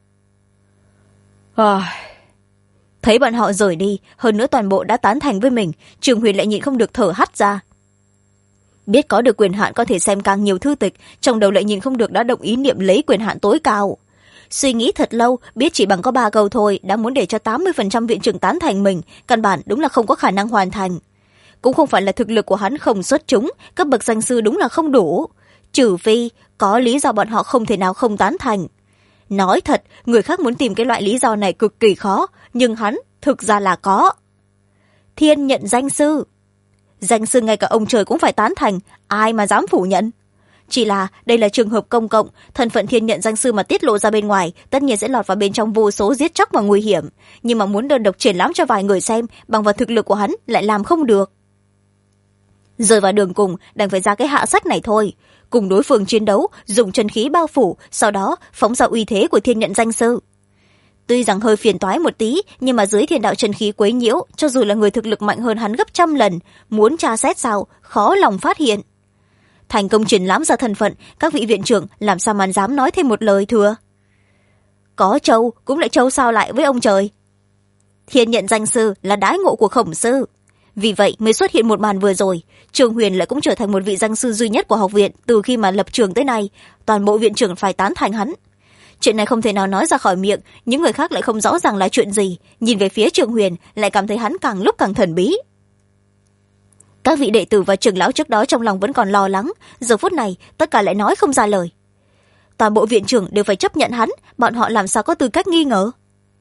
Thấy bọn họ rời đi, hơn nữa toàn bộ đã tán thành với mình, Trương Huyền lại nhịn không được thở hắt ra. Biết có được quyền hạn có thể xem càng nhiều thư tịch, trong đầu lại nhìn không được đã động ý niệm lấy quyền hạn tối cao. Suy nghĩ thật lâu, biết chỉ bằng có 3 câu thôi đã muốn để cho 80% viện trưởng tán thành mình, căn bản đúng là không có khả năng hoàn thành. Cũng không phải là thực lực của hắn không xuất chúng, các bậc danh sư đúng là không đủ, trừ phi có lý do bọn họ không thể nào không tán thành. Nói thật, người khác muốn tìm cái loại lý do này cực kỳ khó, nhưng hắn thực ra là có. Thiên nhận danh sư. Danh sư ngay cả ông trời cũng phải tán thành, ai mà dám phủ nhận. Chỉ là đây là trường hợp công cộng, thân phận thiên nhận danh sư mà tiết lộ ra bên ngoài, tất nhiên sẽ lọt vào bên trong vô số giết chóc và nguy hiểm. Nhưng mà muốn đơn độc triển lãm cho vài người xem, bằng vào thực lực của hắn lại làm không được. Rơi vào đường cùng, đành phải ra cái hạ sách này thôi. Cùng đối phương chiến đấu, dùng chân khí bao phủ, sau đó phóng ra uy thế của thiên nhận danh sư. Tuy rằng hơi phiền toái một tí, nhưng mà dưới thiên đạo chân khí quấy nhiễu, cho dù là người thực lực mạnh hơn hắn gấp 100 lần, muốn tra xét sao, khó lòng phát hiện. Thành công triển lãm ra thân phận, các vị viện trưởng làm sao mà dám nói thêm một lời thừa. Có trâu, cũng lại trâu sao lại với ông trời. Thiên nhận danh sư là đãi ngộ của Khổng sư. Vì vậy mới xuất hiện một màn vừa rồi, Trương Huyền lại cũng trở thành một vị danh sư duy nhất của học viện từ khi mà lập trường tới nay, toàn bộ viện trưởng phải tán thành hắn. Chuyện này không thể nào nói ra khỏi miệng, những người khác lại không rõ ràng là chuyện gì, nhìn về phía Trương Huyền lại cảm thấy hắn càng lúc càng thần bí. Các vị đệ tử và trưởng lão trước đó trong lòng vẫn còn lo lắng, giờ phút này tất cả lại nói không ra lời. Toàn bộ viện trưởng đều phải chấp nhận hắn, bọn họ làm sao có tư cách nghi ngờ.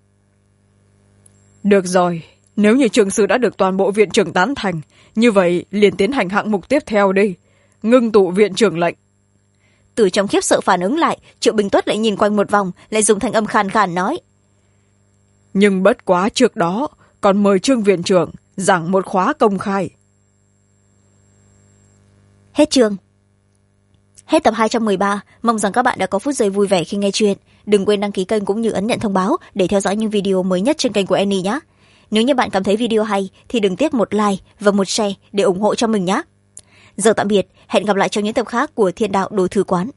Được rồi, nếu như Trương sư đã được toàn bộ viện trưởng tán thành, như vậy liền tiến hành hạng mục tiếp theo đi, ngưng tụ viện trưởng lệnh. Từ trong khiếp sợ phản ứng lại, Triệu Bình Tuất lại nhìn quanh một vòng, lại dùng thanh âm khàn khàn nói. Nhưng bất quá trước đó, còn mời Trương viện trưởng giảng một khóa công khai. Hết chương. Hết tập 213, mong rằng các bạn đã có phút giây vui vẻ khi nghe chuyện. Đừng quên đăng ký kênh cũng như ấn nhận thông báo để theo dõi những video mới nhất trên kênh của Annie nhé. Nếu như bạn cảm thấy video hay thì đừng tiếc một like và một share để ủng hộ cho mình nhé. Giờ tạm biệt, hẹn gặp lại trong những tập khác của Thiên Đạo Đồ Thư Quán.